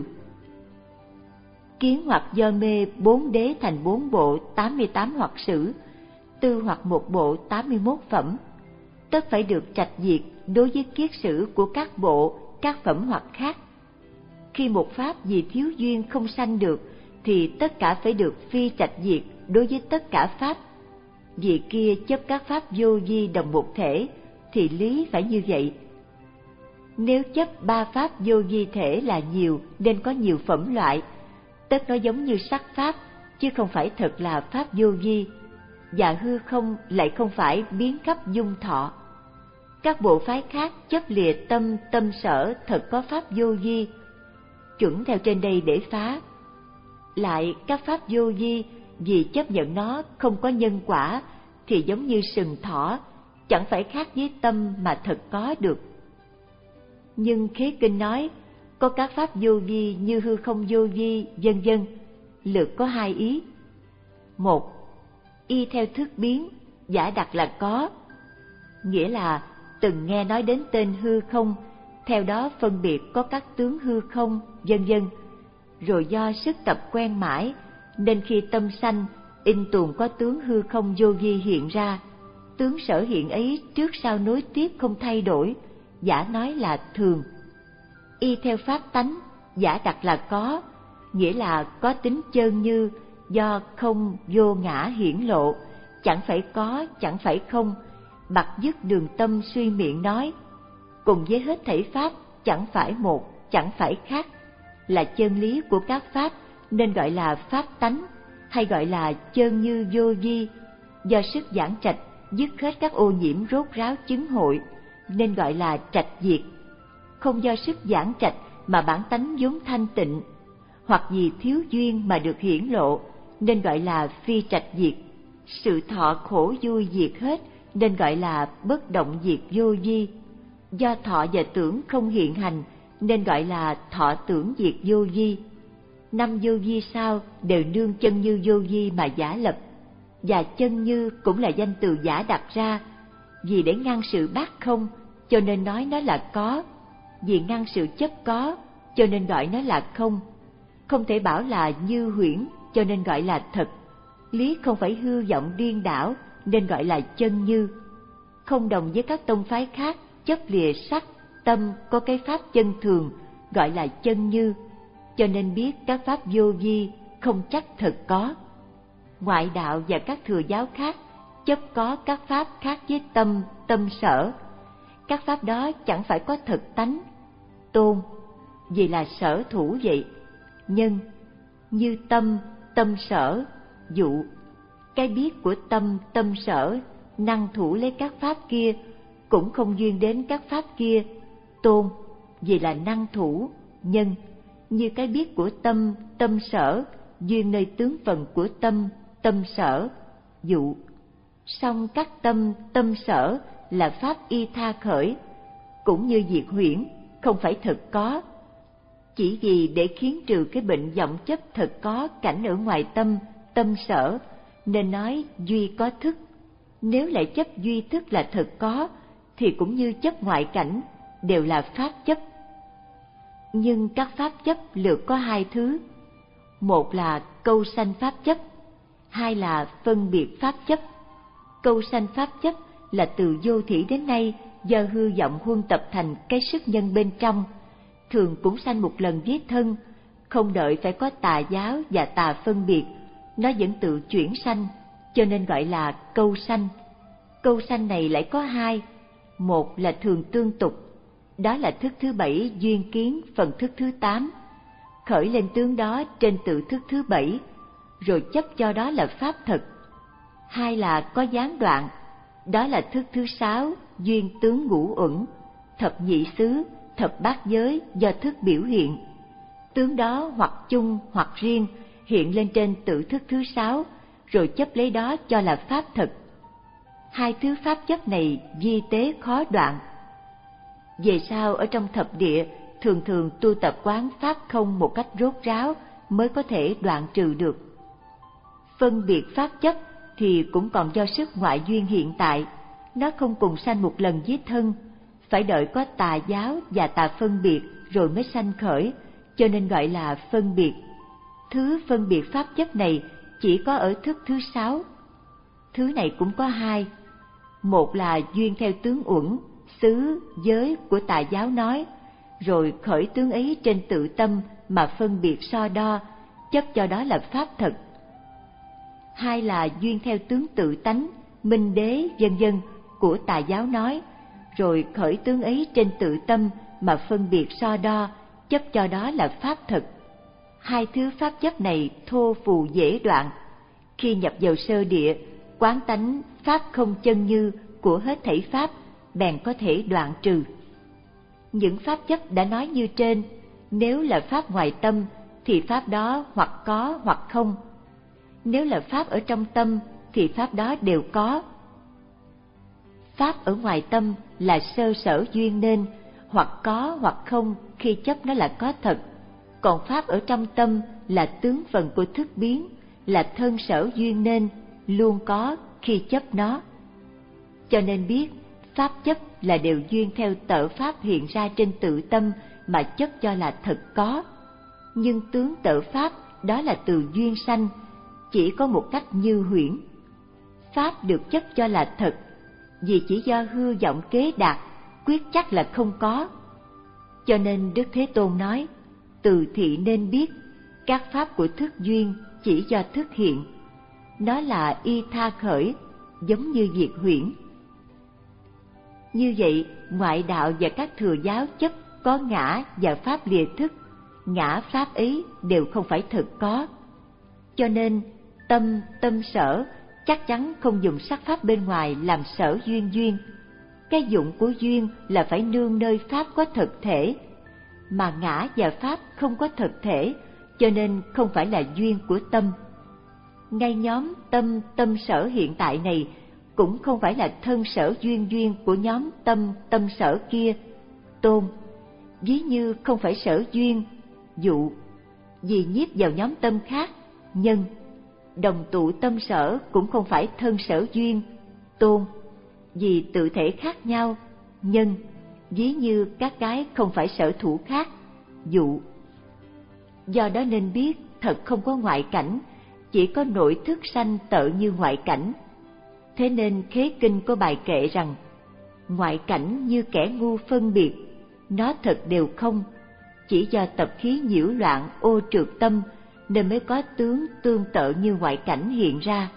Kiến hoặc do mê bốn đế thành bốn bộ tám mươi tám hoặc sử, tư hoặc một bộ tám mươi mốt phẩm, tất phải được trạch diệt đối với kiết sử của các bộ, các phẩm hoặc khác. Khi một pháp vì thiếu duyên không sanh được, thì tất cả phải được phi trạch diệt đối với tất cả pháp. Vì kia chấp các pháp vô vi đồng một thể, thì lý phải như vậy. Nếu chấp ba pháp vô vi thể là nhiều nên có nhiều phẩm loại, tất nó giống như sắc pháp, chứ không phải thật là pháp vô vi, và hư không lại không phải biến khắp dung thọ. Các bộ phái khác chấp lìa tâm, tâm sở thật có pháp vô vi, chuẩn theo trên đây để phá. Lại các pháp vô vi vì chấp nhận nó không có nhân quả thì giống như sừng thỏ, chẳng phải khác với tâm mà thật có được. Nhưng Khế Kinh nói có các pháp vô vi như hư không vô vi, vân vân, lược có hai ý. Một, y theo thức biến, giả đặt là có, nghĩa là từng nghe nói đến tên hư không, theo đó phân biệt có các tướng hư không, vân vân. Rồi do sức tập quen mãi, nên khi tâm sanh, in tuồng có tướng hư không vô vi hiện ra. Tướng sở hiện ấy trước sau nối tiếp không thay đổi, giả nói là thường. Y theo pháp tánh, giả đặt là có, nghĩa là có tính chơn như, do không vô ngã hiển lộ, chẳng phải có, chẳng phải không, bặt dứt đường tâm suy miệng nói. Cùng với hết thảy pháp, chẳng phải một, chẳng phải khác, là chân lý của các pháp nên gọi là pháp tánh, hay gọi là chân như vô vi. Do sức giảng trạch dứt hết các ô nhiễm rốt ráo chứng hội nên gọi là trạch diệt. Không do sức giảng trạch mà bản tánh vốn thanh tịnh, hoặc vì thiếu duyên mà được hiển lộ nên gọi là phi trạch diệt. Sự thọ khổ vui diệt hết nên gọi là bất động diệt vô vi. Do thọ và tưởng không hiện hành nên gọi là thọ tưởng diệt vô vi. Năm vô vi sau đều nương chân như vô vi mà giả lập, và chân như cũng là danh từ giả đặt ra. Vì để ngăn sự bát không cho nên nói nó là có, vì ngăn sự chấp có cho nên gọi nó là không. Không thể bảo là như huyễn cho nên gọi là thật. Lý không phải hư vọng điên đảo nên gọi là chân như. Không đồng với các tông phái khác chấp lìa sắc, tâm có cái pháp chân thường gọi là chân như, cho nên biết các pháp vô vi không chắc thật có. Ngoại đạo và các thừa giáo khác chấp có các pháp khác với tâm, tâm sở. Các pháp đó chẳng phải có thực tánh, tôn, vì là sở thủ vậy. Nhân, như tâm, tâm sở, dụ. Cái biết của tâm, tâm sở, năng thủ lấy các pháp kia, cũng không duyên đến các pháp kia, tôn, vì là năng thủ, nhân. Như cái biết của tâm, tâm sở, duyên nơi tướng phần của tâm, tâm sở, dụ. Song các tâm, tâm sở là pháp y tha khởi, cũng như diệt huyễn, không phải thật có. Chỉ vì để khiến trừ cái bệnh vọng chấp thật có cảnh ở ngoài tâm, tâm sở, nên nói duy có thức. Nếu lại chấp duy thức là thật có, thì cũng như chấp ngoại cảnh, đều là pháp chấp. Nhưng các pháp chấp lược có hai thứ. Một là câu sanh pháp chấp, hai là phân biệt pháp chấp. Câu sanh pháp chấp là từ vô thỉ đến nay do hư vọng huân tập thành cái sức nhân bên trong, thường cũng sanh một lần với thân, không đợi phải có tà giáo và tà phân biệt, nó vẫn tự chuyển sanh, cho nên gọi là câu sanh. Câu sanh này lại có hai, một là thường tương tục, đó là thức thứ bảy duyên kiến phần thức thứ tám, khởi lên tướng đó trên tự thức thứ bảy, rồi chấp cho đó là pháp thật. Hai là có gián đoạn, đó là thức thứ sáu duyên tướng ngũ uẩn, thập nhị xứ thập bát giới do thức biểu hiện. Tướng đó hoặc chung hoặc riêng hiện lên trên tự thức thứ sáu, rồi chấp lấy đó cho là pháp thật. Hai thứ pháp chấp này vi tế khó đoạn. Về sau ở trong thập địa, thường thường tu tập quán pháp không một cách rốt ráo mới có thể đoạn trừ được. Phân biệt pháp chấp thì cũng còn do sức ngoại duyên hiện tại, nó không cùng sanh một lần với thân, phải đợi có tà giáo và tà phân biệt rồi mới sanh khởi, cho nên gọi là phân biệt. Thứ phân biệt pháp chấp này chỉ có ở thức thứ sáu. Thứ này cũng có hai. Một là duyên theo tướng uẩn, xứ, giới của tà giáo nói, rồi khởi tướng ấy trên tự tâm mà phân biệt so đo, chấp cho đó là pháp thật. Hai là duyên theo tướng tự tánh, minh đế, vân vân của tà giáo nói, rồi khởi tướng ấy trên tự tâm mà phân biệt so đo, chấp cho đó là pháp thật. Hai thứ pháp chấp này thô phù dễ đoạn. Khi nhập vào sơ địa, quán tánh pháp không chân như của hết thảy pháp, bèn có thể đoạn trừ. Những pháp chấp đã nói như trên, nếu là pháp ngoài tâm thì pháp đó hoặc có hoặc không. Nếu là pháp ở trong tâm thì pháp đó đều có. Pháp ở ngoài tâm là sơ sở duyên nên, hoặc có hoặc không khi chấp nó là có thật. Còn pháp ở trong tâm là tướng phần của thức biến, là thân sở duyên nên, luôn có khi chấp nó. Cho nên biết, pháp chấp là đều duyên theo tợ pháp hiện ra trên tự tâm mà chấp cho là thật có. Nhưng tướng tợ pháp đó là từ duyên sanh, chỉ có một cách như huyễn. Pháp được chấp cho là thật, vì chỉ do hư vọng kế đạt, quyết chắc là không có. Cho nên Đức Thế Tôn nói, từ thị nên biết, các pháp của thức duyên chỉ do thức hiện. Nó là y tha khởi, giống như diệt huyễn. Như vậy, ngoại đạo và các thừa giáo chấp có ngã và pháp lìa thức, ngã pháp ấy đều không phải thực có. Cho nên, tâm, tâm sở chắc chắn không dùng sắc pháp bên ngoài làm sở duyên duyên. Cái dụng của duyên là phải nương nơi pháp có thực thể, mà ngã và pháp không có thực thể, cho nên không phải là duyên của tâm. Ngay nhóm tâm, tâm sở hiện tại này cũng không phải là thân sở duyên duyên của nhóm tâm, tâm sở kia, tôn. Ví như không phải sở duyên, dụ, vì nhiếp vào nhóm tâm khác, nhân. Đồng tụ tâm sở cũng không phải thân sở duyên, tôn, vì tự thể khác nhau, nhân. Ví như các cái không phải sở thủ khác, dụ. Do đó nên biết thật không có ngoại cảnh, chỉ có nội thức sanh tợ như ngoại cảnh. Thế nên Khế Kinh có bài kệ rằng, ngoại cảnh như kẻ ngu phân biệt, nó thật đều không, chỉ do tập khí nhiễu loạn ô trượt tâm nên mới có tướng tương tự như ngoại cảnh hiện ra.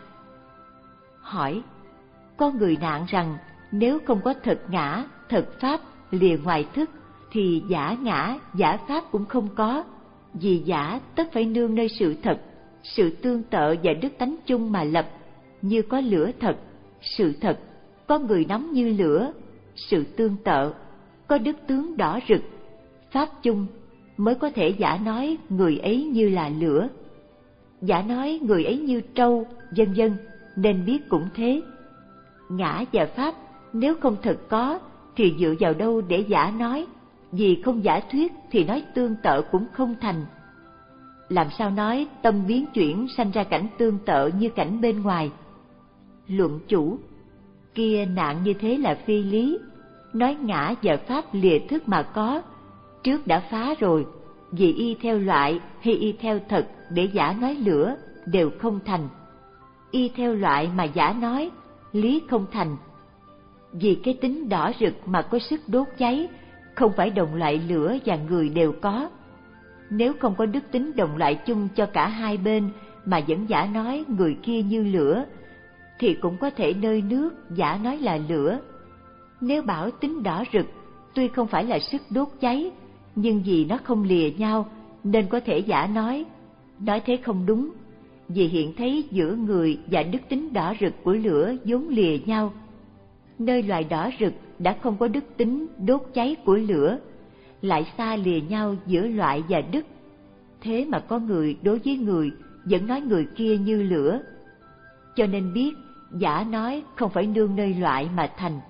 Hỏi, có người nạn rằng nếu không có thật ngã, thật pháp lìa ngoài thức thì giả ngã, giả pháp cũng không có, vì giả tất phải nương nơi sự thật, sự tương tự và đức tánh chung mà lập, như có lửa thật, sự thật, có người nóng như lửa, sự tương tự, có đức tướng đỏ rực, pháp chung, mới có thể giả nói người ấy như là lửa, giả nói người ấy như trâu, vân vân, nên biết cũng thế. Ngã và pháp nếu không thật có thì dựa vào đâu để giả nói, vì không giả thuyết thì nói tương tự cũng không thành. Làm sao nói tâm biến chuyển sanh ra cảnh tương tự như cảnh bên ngoài? Luận chủ, kia nạn như thế là phi lý, nói ngã và pháp lìa thức mà có, trước đã phá rồi, vì y theo loại hay y theo thật để giả nói lửa đều không thành. Y theo loại mà giả nói, lý không thành. Vì cái tính đỏ rực mà có sức đốt cháy, không phải đồng loại lửa và người đều có. Nếu không có đức tính đồng loại chung cho cả hai bên mà vẫn giả nói người kia như lửa, thì cũng có thể nơi nước giả nói là lửa. Nếu bảo tính đỏ rực, tuy không phải là sức đốt cháy, nhưng vì nó không lìa nhau nên có thể giả nói. Nói thế không đúng, vì hiện thấy giữa người và đức tính đỏ rực của lửa vốn lìa nhau. Nơi loài đỏ rực đã không có đức tính đốt cháy của lửa, lại xa lìa nhau giữa loại và đức. Thế mà có người đối với người vẫn nói người kia như lửa. Cho nên biết giả nói không phải nương nơi loại mà thành.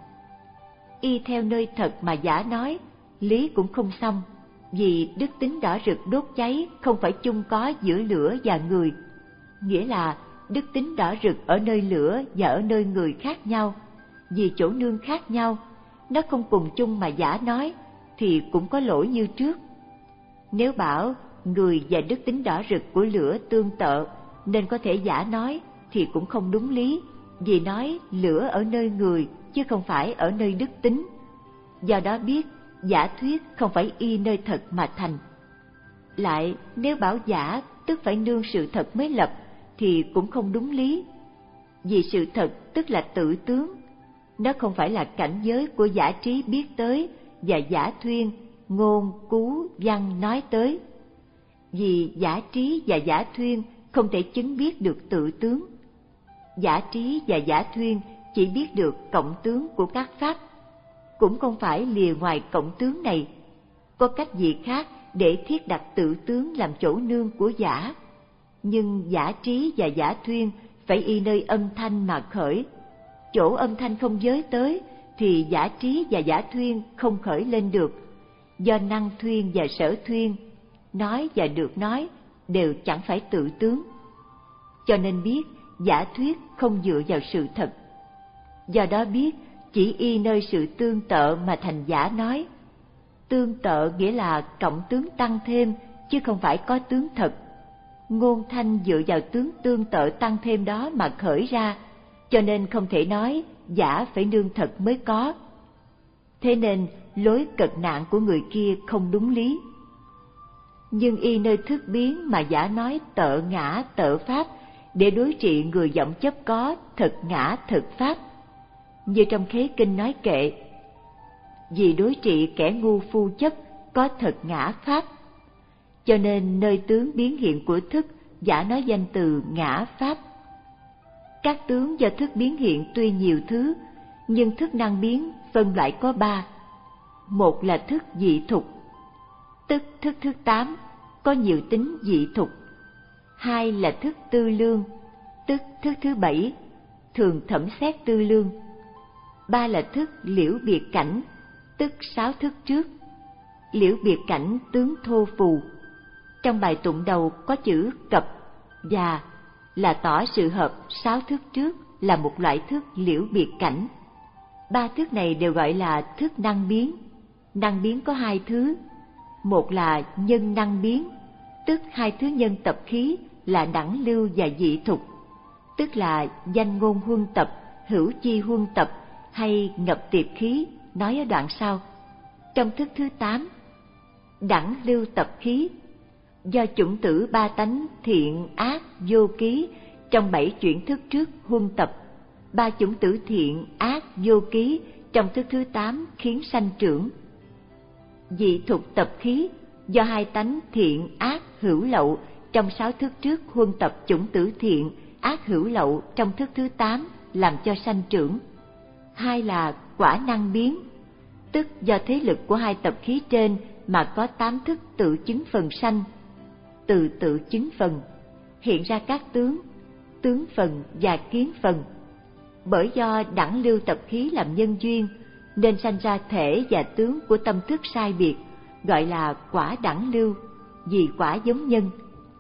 Y theo nơi thật mà giả nói, lý cũng không xong, vì đức tính đỏ rực đốt cháy không phải chung có giữa lửa và người. Nghĩa là đức tính đỏ rực ở nơi lửa và ở nơi người khác nhau, vì chỗ nương khác nhau, nó không cùng chung mà giả nói, thì cũng có lỗi như trước. Nếu bảo người và đức tính đỏ rực của lửa tương tự nên có thể giả nói, thì cũng không đúng lý, vì nói lửa ở nơi người chứ không phải ở nơi đức tính. Do đó biết giả thuyết không phải y nơi thật mà thành. Lại nếu bảo giả tức phải nương sự thật mới lập, thì cũng không đúng lý, vì sự thật tức là tự tướng, nó không phải là cảnh giới của giả trí biết tới và giả thuyên, ngôn, cú, văn nói tới. Vì giả trí và giả thuyên không thể chứng biết được tự tướng. Giả trí và giả thuyên chỉ biết được cộng tướng của các pháp, cũng không phải lìa ngoài cộng tướng này. Có cách gì khác để thiết đặt tự tướng làm chỗ nương của giả, nhưng giả trí và giả thuyên phải y nơi âm thanh mà khởi. Chỗ âm thanh không giới tới thì giả trí và giả thuyên không khởi lên được, do năng thuyên và sở thuyên, nói và được nói đều chẳng phải tự tướng. Cho nên biết giả thuyết không dựa vào sự thật. Do đó biết chỉ y nơi sự tương tự mà thành giả nói. Tương tự nghĩa là cộng tướng tăng thêm, chứ không phải có tướng thật. Ngôn thanh dựa vào tướng tương tự tăng thêm đó mà khởi ra, cho nên không thể nói giả phải nương thật mới có. Thế nên lối cật nạn của người kia không đúng lý. Nhưng y nơi thức biến mà giả nói tợ ngã tợ pháp, để đối trị người vọng chấp có thật ngã thật pháp. Như trong Khế Kinh nói kệ: vì đối trị kẻ ngu phu chấp có thật ngã pháp, cho nên nơi tướng biến hiện của thức giả nói danh từ ngã pháp. Các tướng do thức biến hiện tuy nhiều thứ, nhưng thức năng biến phân loại có ba. Một là thức dị thục, tức thức thứ tám, có nhiều tính dị thục. Hai là thức tư lương, tức thức thứ bảy, thường thẩm xét tư lương. Ba là thức liễu biệt cảnh, tức sáu thức trước. Liễu biệt cảnh tướng thô phù. Trong bài tụng đầu có chữ cập và là tỏ sự hợp sáu thức trước là một loại thức liễu biệt cảnh. Ba thức này đều gọi là thức năng biến. Năng biến có hai thứ. Một là nhân năng biến, tức hai thứ nhân tập khí là đẳng lưu và dị thục, tức là danh ngôn huân tập, hữu chi huân tập hay ngập tiệp khí, nói ở đoạn sau. Trong thức thứ tám, đẳng lưu tập khí, do chủng tử ba tánh thiện, ác, vô ký trong bảy chuyển thức trước huân tập, ba chủng tử thiện, ác, vô ký trong thức thứ tám khiến sanh trưởng. Dị thục tập khí, do hai tánh thiện, ác, hữu lậu trong sáu thức trước huân tập chủng tử thiện, ác, hữu lậu trong thức thứ tám làm cho sanh trưởng. Hai là quả năng biến, tức do thế lực của hai tập khí trên mà có tám thức tự chứng phần sanh. Từ tự chứng phần hiện ra các tướng, tướng phần và kiến phần. Bởi do đẳng lưu tập khí làm nhân duyên, nên sanh ra thể và tướng của tâm thức sai biệt, gọi là quả đẳng lưu, vì quả giống nhân.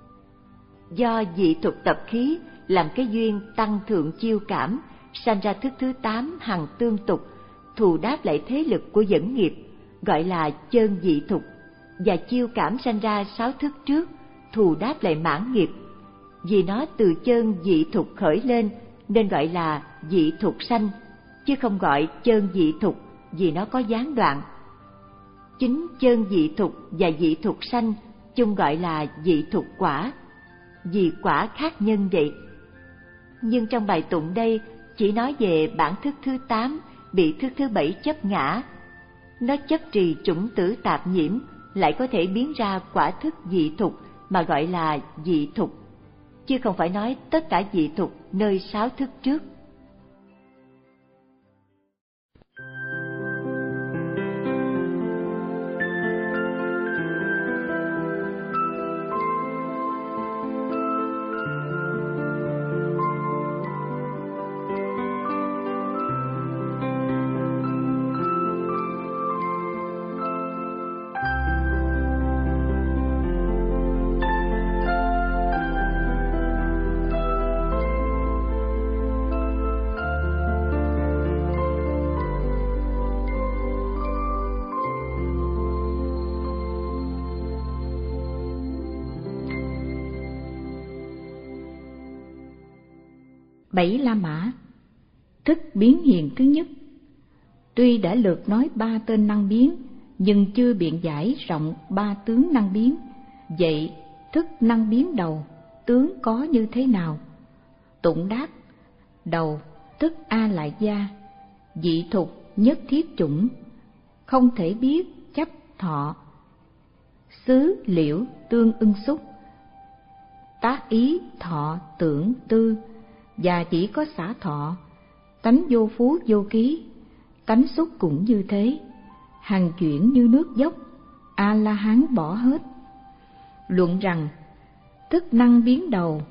Do dị thục tập khí làm cái duyên tăng thượng chiêu cảm, sanh ra thức thứ tám hằng tương tục, thù đáp lại thế lực của dẫn nghiệp, gọi là chơn dị thục, và chiêu cảm sanh ra sáu thức trước, thù đáp lại mãn nghiệp. Vì nó từ chơn dị thục khởi lên nên gọi là dị thục sanh, chứ không gọi chơn dị thục vì nó có gián đoạn. Chính chơn dị thục và dị thục sanh chung gọi là dị thục quả, vì quả khác nhân vậy. Nhưng trong bài tụng đây chỉ nói về bản thức thứ tám bị thức thứ bảy chấp ngã. Nó chấp trì chủng tử tạp nhiễm, lại có thể biến ra quả thức dị thục mà gọi là dị thục, chứ không phải nói tất cả dị thục nơi sáu thức trước. Bảy La Mã, thức biến hiện thứ nhất. Tuy đã lượt nói ba tên năng biến, nhưng chưa biện giải rộng ba tướng năng biến. Vậy thức năng biến đầu, tướng có như thế nào? Tụng đáp: đầu tức A Lại Gia, dị thục nhất thiết chủng, không thể biết chấp thọ, xứ liễu tương ưng xúc, tác ý thọ tưởng tư, và chỉ có xả thọ, tánh vô phú vô ký, tánh xúc cũng như thế, hằng chuyển như nước dốc, A La Hán bỏ hết. Luận rằng thức năng biến đầu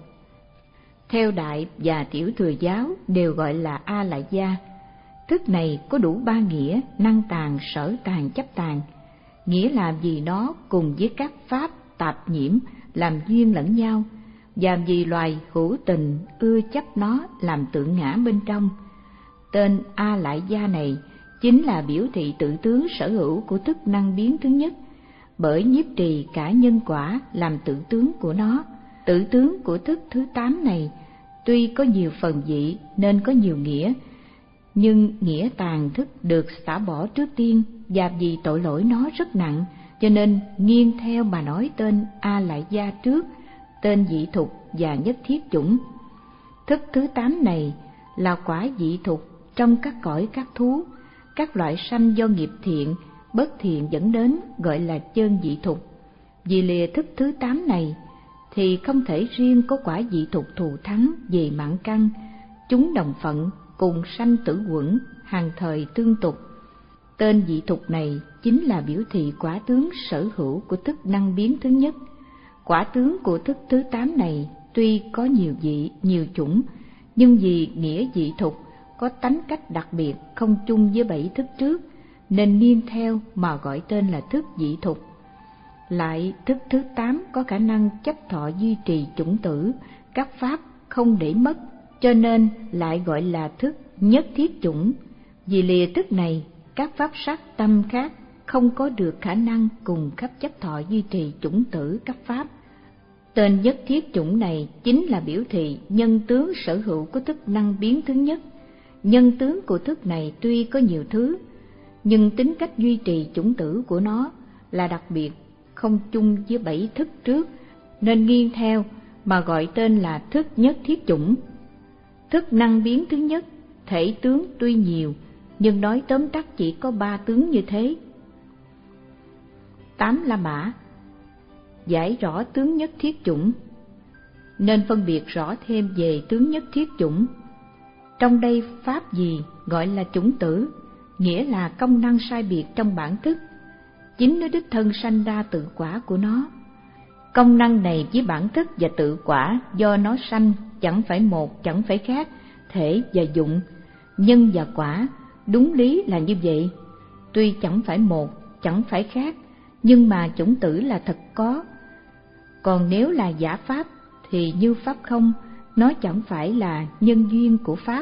theo Đại và Tiểu Thừa giáo đều gọi là A Lại Gia. Thức này có đủ ba nghĩa: năng tàng, sở tàng, chấp tàng. Nghĩa là vì nó cùng với các pháp tạp nhiễm làm duyên lẫn nhau, và vì loài hữu tình ưa chấp nó làm tượng ngã bên trong. Tên A Lại Gia này chính là biểu thị tự tướng sở hữu của thức năng biến thứ nhất, bởi nhiếp trì cả nhân quả làm tự tướng của nó. Tự tướng của thức thứ tám này tuy có nhiều phần dị nên có nhiều nghĩa, nhưng nghĩa tàn thức được xả bỏ trước tiên, và vì tội lỗi nó rất nặng, cho nên nghiêng theo mà nói tên A Lại Gia trước, tên dị thục và nhất thiết chủng. Thức thứ tám này là quả dị thục trong các cõi các thú, các loại sanh do nghiệp thiện, bất thiện dẫn đến, gọi là chân dị thục. Vì lìa thức thứ tám này thì không thể riêng có quả dị thục thù thắng về mạng căn, chúng đồng phận cùng sanh tử quẩn, hàng thời tương tục. Tên dị thục này chính là biểu thị quả tướng sở hữu của thức năng biến thứ nhất. Quả tướng của thức thứ tám này tuy có nhiều dị, nhiều chủng, nhưng vì nghĩa dị thục có tánh cách đặc biệt không chung với bảy thức trước, nên niên theo mà gọi tên là thức dị thục. Lại thức thứ tám có khả năng chấp thọ duy trì chủng tử, các pháp không để mất, cho nên lại gọi là thức nhất thiết chủng. Vì lìa thức này, các pháp sắc tâm khác không có được khả năng cùng khắp chấp thọ duy trì chủng tử các pháp. Tên nhất thiết chủng này chính là biểu thị nhân tướng sở hữu của thức năng biến thứ nhất. Nhân tướng của thức này tuy có nhiều thứ, nhưng tính cách duy trì chủng tử của nó là đặc biệt, không chung với bảy thức trước, nên nghiêng theo mà gọi tên là thức nhất thiết chủng. Thức năng biến thứ nhất, thể tướng tuy nhiều, nhưng nói tóm tắt chỉ có ba tướng như thế. Tám La Mã, giải rõ tướng nhất thiết chủng, nên phân biệt rõ thêm về tướng nhất thiết chủng. Trong đây pháp gì gọi là chủng tử, nghĩa là công năng sai biệt trong bản thức, chính nó đích thân sanh ra tự quả của nó. Công năng này với bản thức và tự quả do nó sanh chẳng phải một, chẳng phải khác, thể và dụng, nhân và quả, đúng lý là như vậy. Tuy chẳng phải một, chẳng phải khác, nhưng mà chủng tử là thật có. Còn nếu là giả pháp thì như pháp không, nó chẳng phải là nhân duyên của pháp.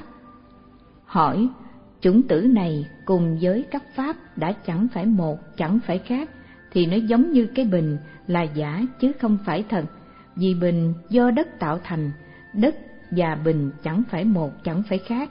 Hỏi, chủng tử này cùng với các pháp đã chẳng phải một, chẳng phải khác, thì nó giống như cái bình là giả chứ không phải thật, vì bình do đất tạo thành, đất và bình chẳng phải một, chẳng phải khác.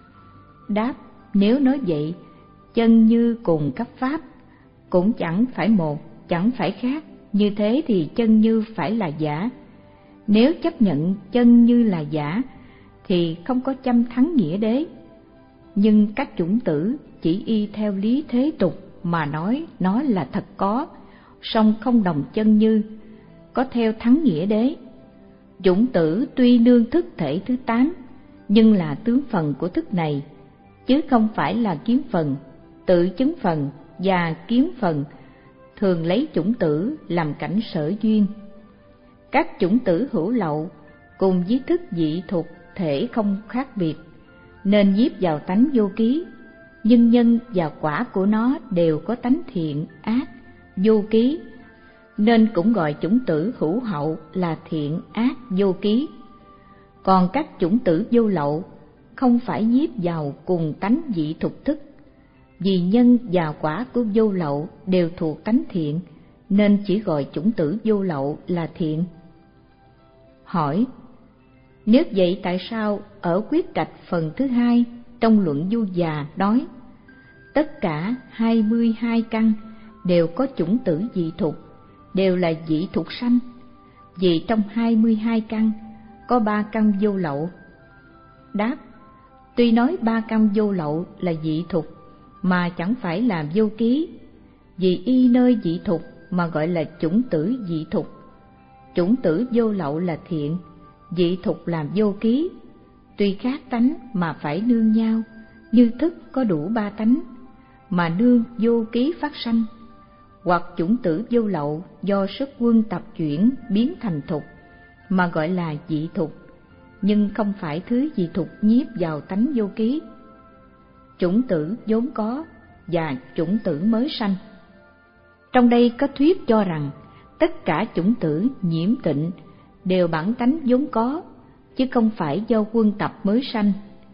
Đáp, nếu nói vậy, chân như cùng các pháp cũng chẳng phải một, chẳng phải khác, như thế thì chân như phải là giả. Nếu chấp nhận chân như là giả thì không có châm thắng nghĩa đế. Nhưng các chủng tử chỉ y theo lý thế tục mà nói nó là thật có, song không đồng chân như, có theo thắng nghĩa đế. Chủng tử tuy nương thức thể thứ tám, nhưng là tướng phần của thức này, chứ không phải là kiến phần, tự chứng phần và kiến phần thường lấy chủng tử làm cảnh sở duyên. Các chủng tử hữu lậu cùng với thức dị thục thể không khác biệt, nên nhiếp vào tánh vô ký, nhưng nhân và quả của nó đều có tánh thiện, ác, vô ký, nên cũng gọi chủng tử hữu hậu là thiện, ác, vô ký. Còn các chủng tử vô lậu không phải nhiếp vào cùng tánh dị thục thức, vì nhân và quả của vô lậu đều thuộc tánh thiện, nên chỉ gọi chủng tử vô lậu là thiện. Hỏi, Nếu vậy tại sao ở quyết trạch phần thứ hai trong luận Du Già nói tất cả hai mươi hai căn đều có chủng tử dị thục, đều là dị thục sanh? Vì trong hai mươi hai căn có ba căn vô lậu. Đáp: tuy nói ba căn vô lậu là dị thục mà chẳng phải là vô ký, vì y nơi dị thục mà gọi là chủng tử dị thục. Chủng tử vô lậu là thiện, dị thục làm vô ký. Tuy khác tánh mà phải nương nhau, như thức có đủ ba tánh mà nương vô ký phát sanh. Hoặc chủng tử vô lậu do sức quân tập chuyển biến thành thục mà gọi là dị thục, nhưng không phải thứ dị thục nhiếp vào tánh vô ký. Chủng tử vốn có và chủng tử mới sanh. Trong đây có thuyết cho rằng tất cả chủng tử nhiễm tịnh đều bản tánh vốn có, chứ không phải do quân tập mới sanh.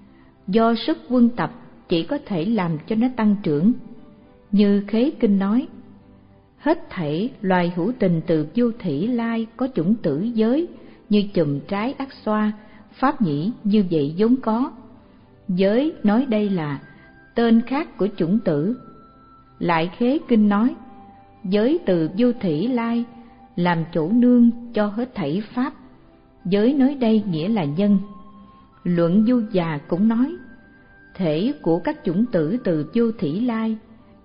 Do sức quân tập chỉ có thể làm cho nó tăng trưởng. Như Khế Kinh nói: hết thảy loài hữu tình từ vô thủy lai có chủng tử giới, như chùm trái ác xoa, pháp nhĩ như vậy vốn có. Giới nói đây là tên khác của chủng tử. Lại Khế Kinh nói: giới từ vô thủy lai làm chỗ nương cho hết thảy pháp. Giới nói đây nghĩa là nhân. Luận Du Già cũng nói: thể của các chủng tử từ vô thủy lai,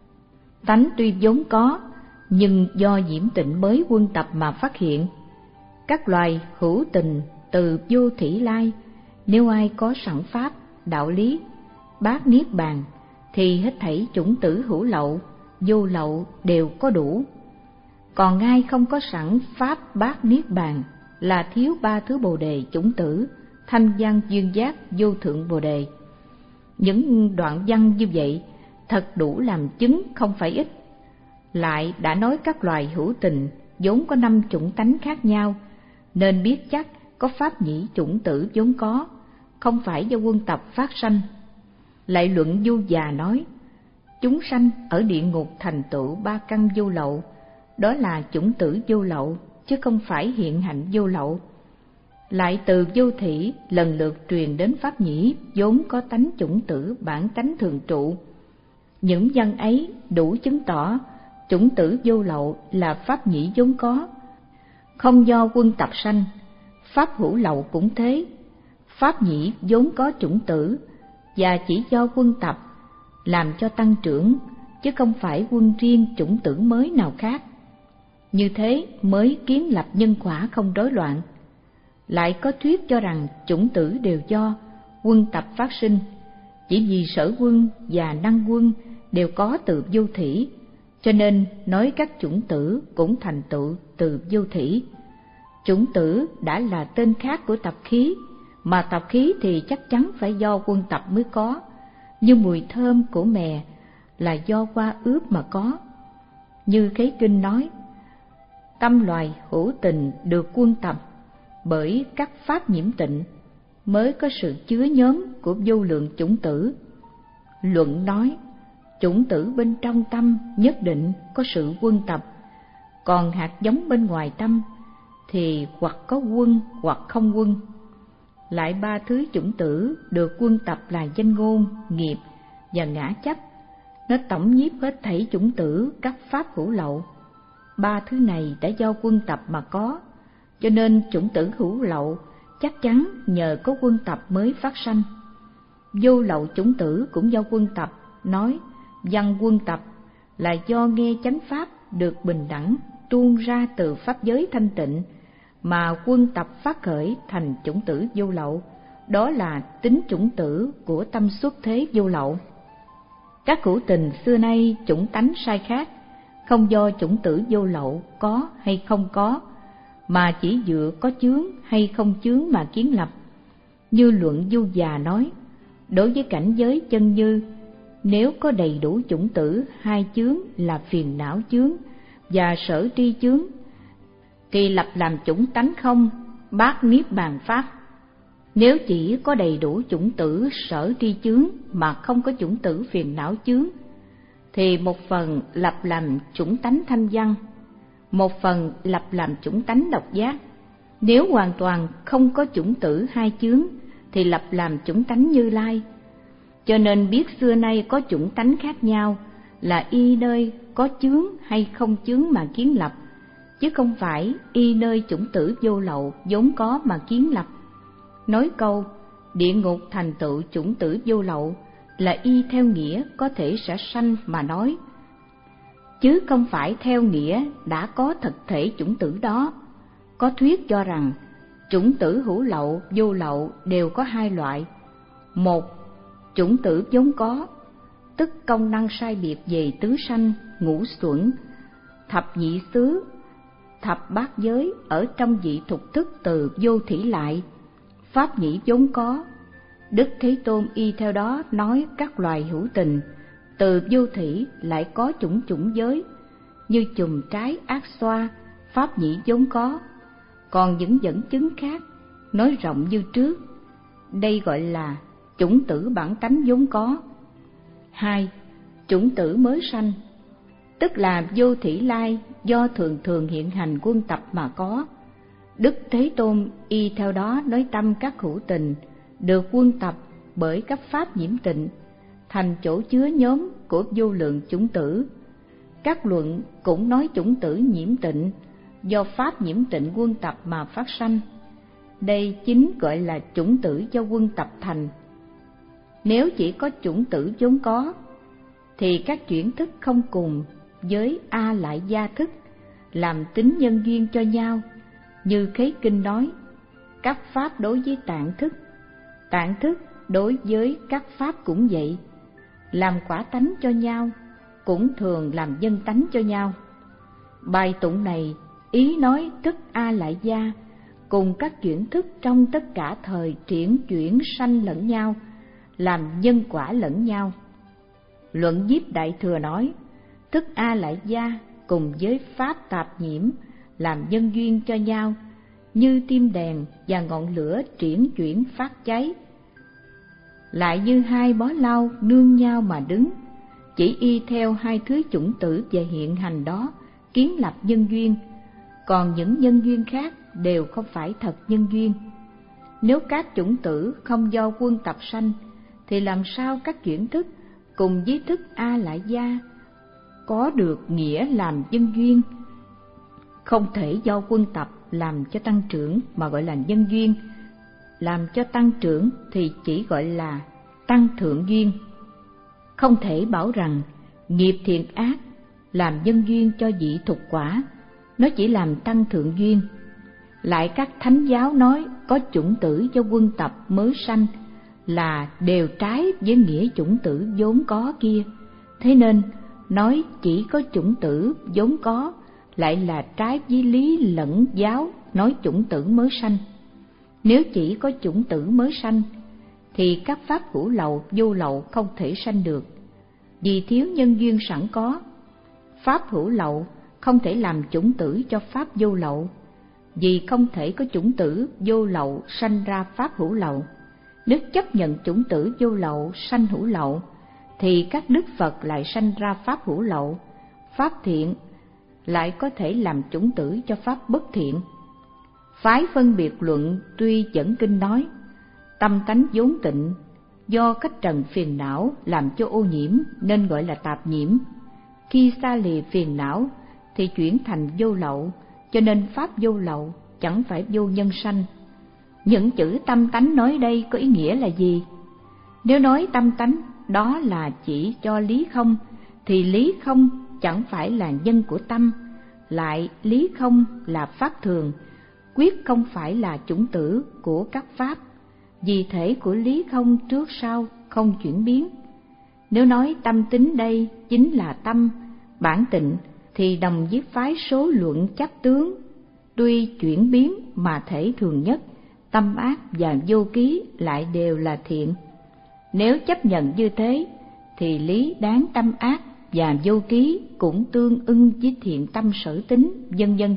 tánh tuy vốn có, nhưng do nhiễm tịnh mới quân tập mà phát hiện. Các loài hữu tình từ vô thủy lai, nếu ai có sẵn pháp, đạo lý, bát niết bàn, thì hết thảy chủng tử hữu lậu, vô lậu đều có đủ. Còn ai không có sẵn pháp bát niết bàn, là thiếu ba thứ bồ đề chủng tử, thanh văn duyên giác vô thượng bồ đề. Những đoạn văn như vậy thật đủ làm chứng không phải ít. Lại đã nói các loài hữu tình vốn có năm chủng tánh khác nhau, nên biết chắc có pháp nhĩ chủng tử vốn có, không phải do quân tập phát sanh. Lại luận Du Già nói: chúng sanh ở địa ngục thành tựu ba căn vô lậu, đó là chủng tử vô lậu, chứ không phải hiện hạnh vô lậu. Lại từ vô thủy lần lượt truyền đến pháp nhĩ vốn có tánh chủng tử bản tánh thường trụ. Những văn ấy đủ chứng tỏ chủng tử vô lậu là pháp nhĩ vốn có, không do quân tập sanh. Pháp hữu lậu cũng thế, pháp nhĩ vốn có chủng tử và chỉ do quân tập làm cho tăng trưởng, chứ không phải quân riêng chủng tử mới nào khác. Như thế mới kiến lập nhân quả không rối loạn. Lại có thuyết cho rằng chủng tử đều do quân tập phát sinh, chỉ vì sở quân và năng quân đều có từ vô thủy, cho nên nói các chủng tử cũng thành tựu từ vô thủy. Chủng tử đã là tên khác của tập khí, mà tập khí thì chắc chắn phải do quân tập mới có, như mùi thơm của mè là do qua ướp mà có. Như Khế Kinh nói: tâm loài hữu tình được quân tập bởi các pháp nhiễm tịnh, mới có sự chứa nhóm của vô lượng chủng tử. Luận nói: chủng tử bên trong tâm nhất định có sự quân tập, còn hạt giống bên ngoài tâm thì hoặc có quân hoặc không quân. Lại ba thứ chủng tử được quân tập là danh ngôn, nghiệp và ngã chấp. Nó tổng nhiếp hết thảy chủng tử các pháp hữu lậu. Ba thứ này đã do quân tập mà có, cho nên chủng tử hữu lậu chắc chắn nhờ có quân tập mới phát sanh. Vô lậu chủng tử cũng do quân tập, nói văn quân tập là do nghe chánh pháp được bình đẳng tuôn ra từ pháp giới thanh tịnh, mà quân tập phát khởi thành chủng tử vô lậu, đó là tính chủng tử của tâm xuất thế vô lậu. Các hữu tình xưa nay chủng tánh sai khác, không do chủng tử vô lậu có hay không có, mà chỉ dựa có chướng hay không chướng mà kiến lập. Như luận Du Già nói: đối với cảnh giới chân như, nếu có đầy đủ chủng tử hai chướng là phiền não chướng và sở tri chướng, thì lập làm chủng tánh không, bát niết bàn pháp. Nếu chỉ có đầy đủ chủng tử sở tri chướng mà không có chủng tử phiền não chướng, thì một phần lập làm chủng tánh thanh văn, một phần lập làm chủng tánh độc giác, Nếu hoàn toàn không có chủng tử hai chướng thì lập làm chủng tánh Như Lai. Cho nên biết xưa nay có chủng tánh khác nhau là y nơi có chướng hay không chướng mà kiến lập, chứ không phải y nơi chủng tử vô lậu vốn có mà kiến lập. Nói câu địa ngục thành tựu chủng tử vô lậu là y theo nghĩa có thể sẽ sanh mà nói, chứ không phải theo nghĩa đã có thực thể chủng tử đó. Có thuyết cho rằng chủng tử hữu lậu, vô lậu đều có hai loại. Một, chủng tử vốn có, tức công năng sai biệt về tứ sanh, ngũ xuẩn, thập nhị xứ, thập bát giới ở trong vị thục thức từ vô thủy lại, pháp nhĩ vốn có. Đức Thế Tôn y theo đó nói các loài hữu tình từ vô thủy lại có chủng chủng giới, như chùm trái ác xoa, pháp nhĩ vốn có. Còn những dẫn chứng khác nói rộng như trước, đây gọi là chủng tử bản tánh vốn có. Hai, chủng tử mới sanh, tức là vô thủy lai do thường thường hiện hành quân tập mà có. Đức Thế Tôn y theo đó nói tâm các hữu tình được quân tập bởi các pháp nhiễm tịnh, thành chỗ chứa nhóm của vô lượng chủng tử. Các luận cũng nói chủng tử nhiễm tịnh do pháp nhiễm tịnh quân tập mà phát sanh. Đây chính gọi là chủng tử do quân tập thành. Nếu chỉ có chủng tử vốn có thì các chuyển thức không cùng với A Lại Gia thức làm tính nhân duyên cho nhau. Như Khế Kinh nói, các pháp đối với tạng thức, tạng thức đối với các pháp cũng vậy, làm quả tánh cho nhau, cũng thường làm nhân tánh cho nhau. Bài tụng này ý nói thức A Lại Gia cùng các chuyển thức trong tất cả thời triển chuyển sanh lẫn nhau, làm nhân quả lẫn nhau. Luận Diếp Đại Thừa nói, thức A Lại Gia cùng với pháp tạp nhiễm làm nhân duyên cho nhau, như tim đèn và ngọn lửa triển chuyển phát cháy. Lại như hai bó lau nương nhau mà đứng, chỉ y theo hai thứ chủng tử về hiện hành đó kiến lập nhân duyên, còn những nhân duyên khác đều không phải thật nhân duyên. Nếu các chủng tử không do quân tập sanh, thì làm sao các chuyển thức cùng với thức A Lại Gia có được nghĩa làm nhân duyên? Không thể do quân tập làm cho tăng trưởng mà gọi là nhân duyên, làm cho tăng trưởng thì chỉ gọi là tăng thượng duyên. Không thể bảo rằng nghiệp thiện ác làm nhân duyên cho vị thục quả, nó chỉ làm tăng thượng duyên. Lại các thánh giáo nói có chủng tử do quân tập mới sanh là đều trái với nghĩa chủng tử vốn có kia. Thế nên nói chỉ có chủng tử vốn có lại là trái với lý lẫn giáo nói chủng tử mới sanh. Nếu chỉ có chủng tử mới sanh thì các pháp hữu lậu vô lậu không thể sanh được, vì thiếu nhân duyên sẵn có. Pháp hữu lậu không thể làm chủng tử cho pháp vô lậu, vì không thể có chủng tử vô lậu sanh ra pháp hữu lậu. Nếu chấp nhận chủng tử vô lậu sanh hữu lậu thì các đức Phật lại sanh ra pháp hữu lậu, pháp thiện lại có thể làm chủng tử cho pháp bất thiện. Phái phân biệt luận tuy dẫn kinh nói tâm tánh vốn tịnh, do cách trần phiền não làm cho ô nhiễm nên gọi là tạp nhiễm. Khi xa lìa phiền não thì chuyển thành vô lậu, cho nên pháp vô lậu chẳng phải vô nhân sanh. Những chữ tâm tánh nói đây có ý nghĩa là gì? Nếu nói tâm tánh đó là chỉ cho lý không, thì lý không chẳng phải là nhân của tâm, lại lý không là pháp thường, quyết không phải là chủng tử của các pháp, vì thể của lý không trước sau không chuyển biến. Nếu nói tâm tính đây chính là tâm bản tịnh thì đồng với phái số luận chấp tướng, tuy chuyển biến mà thể thường nhất, tâm ác và vô ký lại đều là thiện. Nếu chấp nhận như thế thì lý đáng tâm ác và vô ký cũng tương ưng với thiện tâm sở tính, vân vân.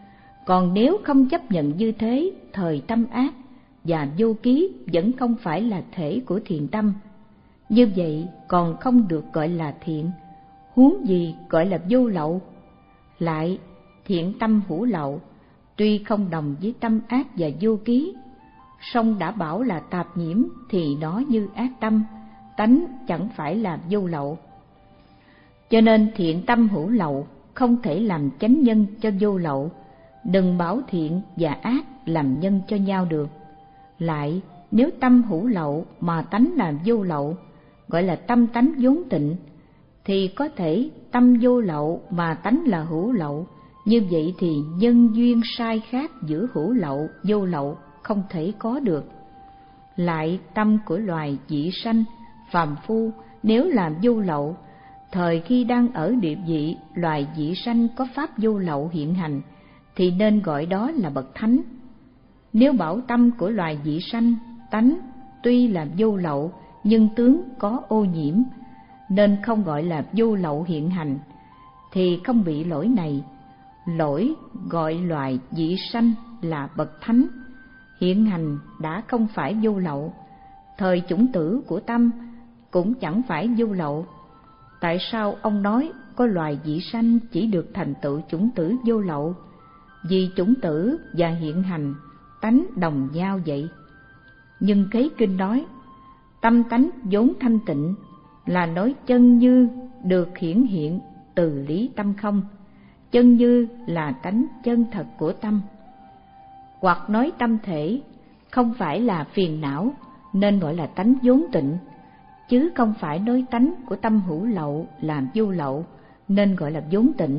Còn nếu không chấp nhận như thế, thời tâm ác và vô ký vẫn không phải là thể của thiện tâm, như vậy còn không được gọi là thiện, huống gì gọi là vô lậu. Lại thiện tâm hữu lậu tuy không đồng với tâm ác và vô ký, song đã bảo là tạp nhiễm thì nó như ác tâm, tánh chẳng phải là vô lậu. Cho nên thiện tâm hữu lậu không thể làm chánh nhân cho vô lậu, đừng bảo thiện và ác làm nhân cho nhau được. Lại, nếu tâm hữu lậu mà tánh làm vô lậu, gọi là tâm tánh vốn tịnh, thì có thể tâm vô lậu mà tánh là hữu lậu. Như vậy thì nhân duyên sai khác giữa hữu lậu, vô lậu không thể có được. Lại, tâm của loài dị sanh, phàm phu nếu làm vô lậu, thời khi đang ở địa vị loài dị sanh có pháp vô lậu hiện hành, thì nên gọi đó là bậc thánh. Nếu bảo tâm của loài dị sanh, tánh tuy là vô lậu nhưng tướng có ô nhiễm, nên không gọi là vô lậu hiện hành, thì không bị lỗi này. Lỗi gọi loài dị sanh là bậc thánh, hiện hành đã không phải vô lậu, thời chủng tử của tâm cũng chẳng phải vô lậu. Tại sao ông nói có loài dị sanh chỉ được thành tựu chủng tử vô lậu? Vì chủng tử và hiện hành tánh đồng nhau vậy. Nhưng Kế Kinh nói tâm tánh vốn thanh tịnh, là nói chân như được hiển hiện từ lý tâm không. Chân như là tánh chân thật của tâm. Hoặc nói tâm thể không phải là phiền não, nên gọi là tánh vốn tịnh, chứ không phải nói tánh của tâm hữu lậu làm vô lậu, nên gọi là vốn tịnh.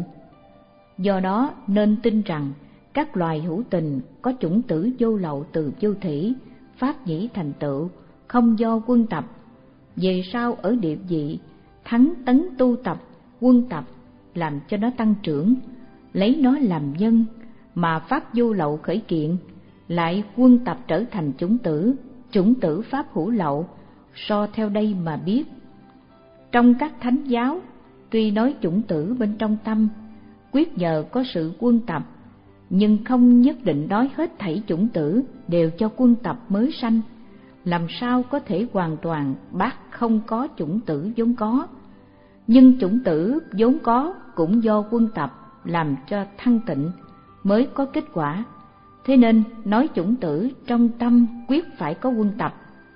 Do đó nên tin rằng các loài hữu tình có chủng tử vô lậu từ vô thủy, pháp nhĩ thành tựu, không do quân tập. Về sau ở địa vị thắng tấn tu tập, quân tập làm cho nó tăng trưởng, lấy nó làm nhân, mà pháp vô lậu khởi kiện, lại quân tập trở thành chủng tử, chủng tử pháp hữu lậu. So theo đây mà biết, trong các thánh giáo tuy nói chủng tử bên trong tâm quyết nhờ có sự quân tập, nhưng không nhất định nói hết thảy chủng tử đều cho quân tập mới sanh. Làm sao có thể hoàn toàn bác không có chủng tử vốn có? Nhưng chủng tử vốn có cũng do quân tập làm cho thăng tịnh mới có kết quả. Thế nên nói chủng tử trong tâm quyết phải có quân tập.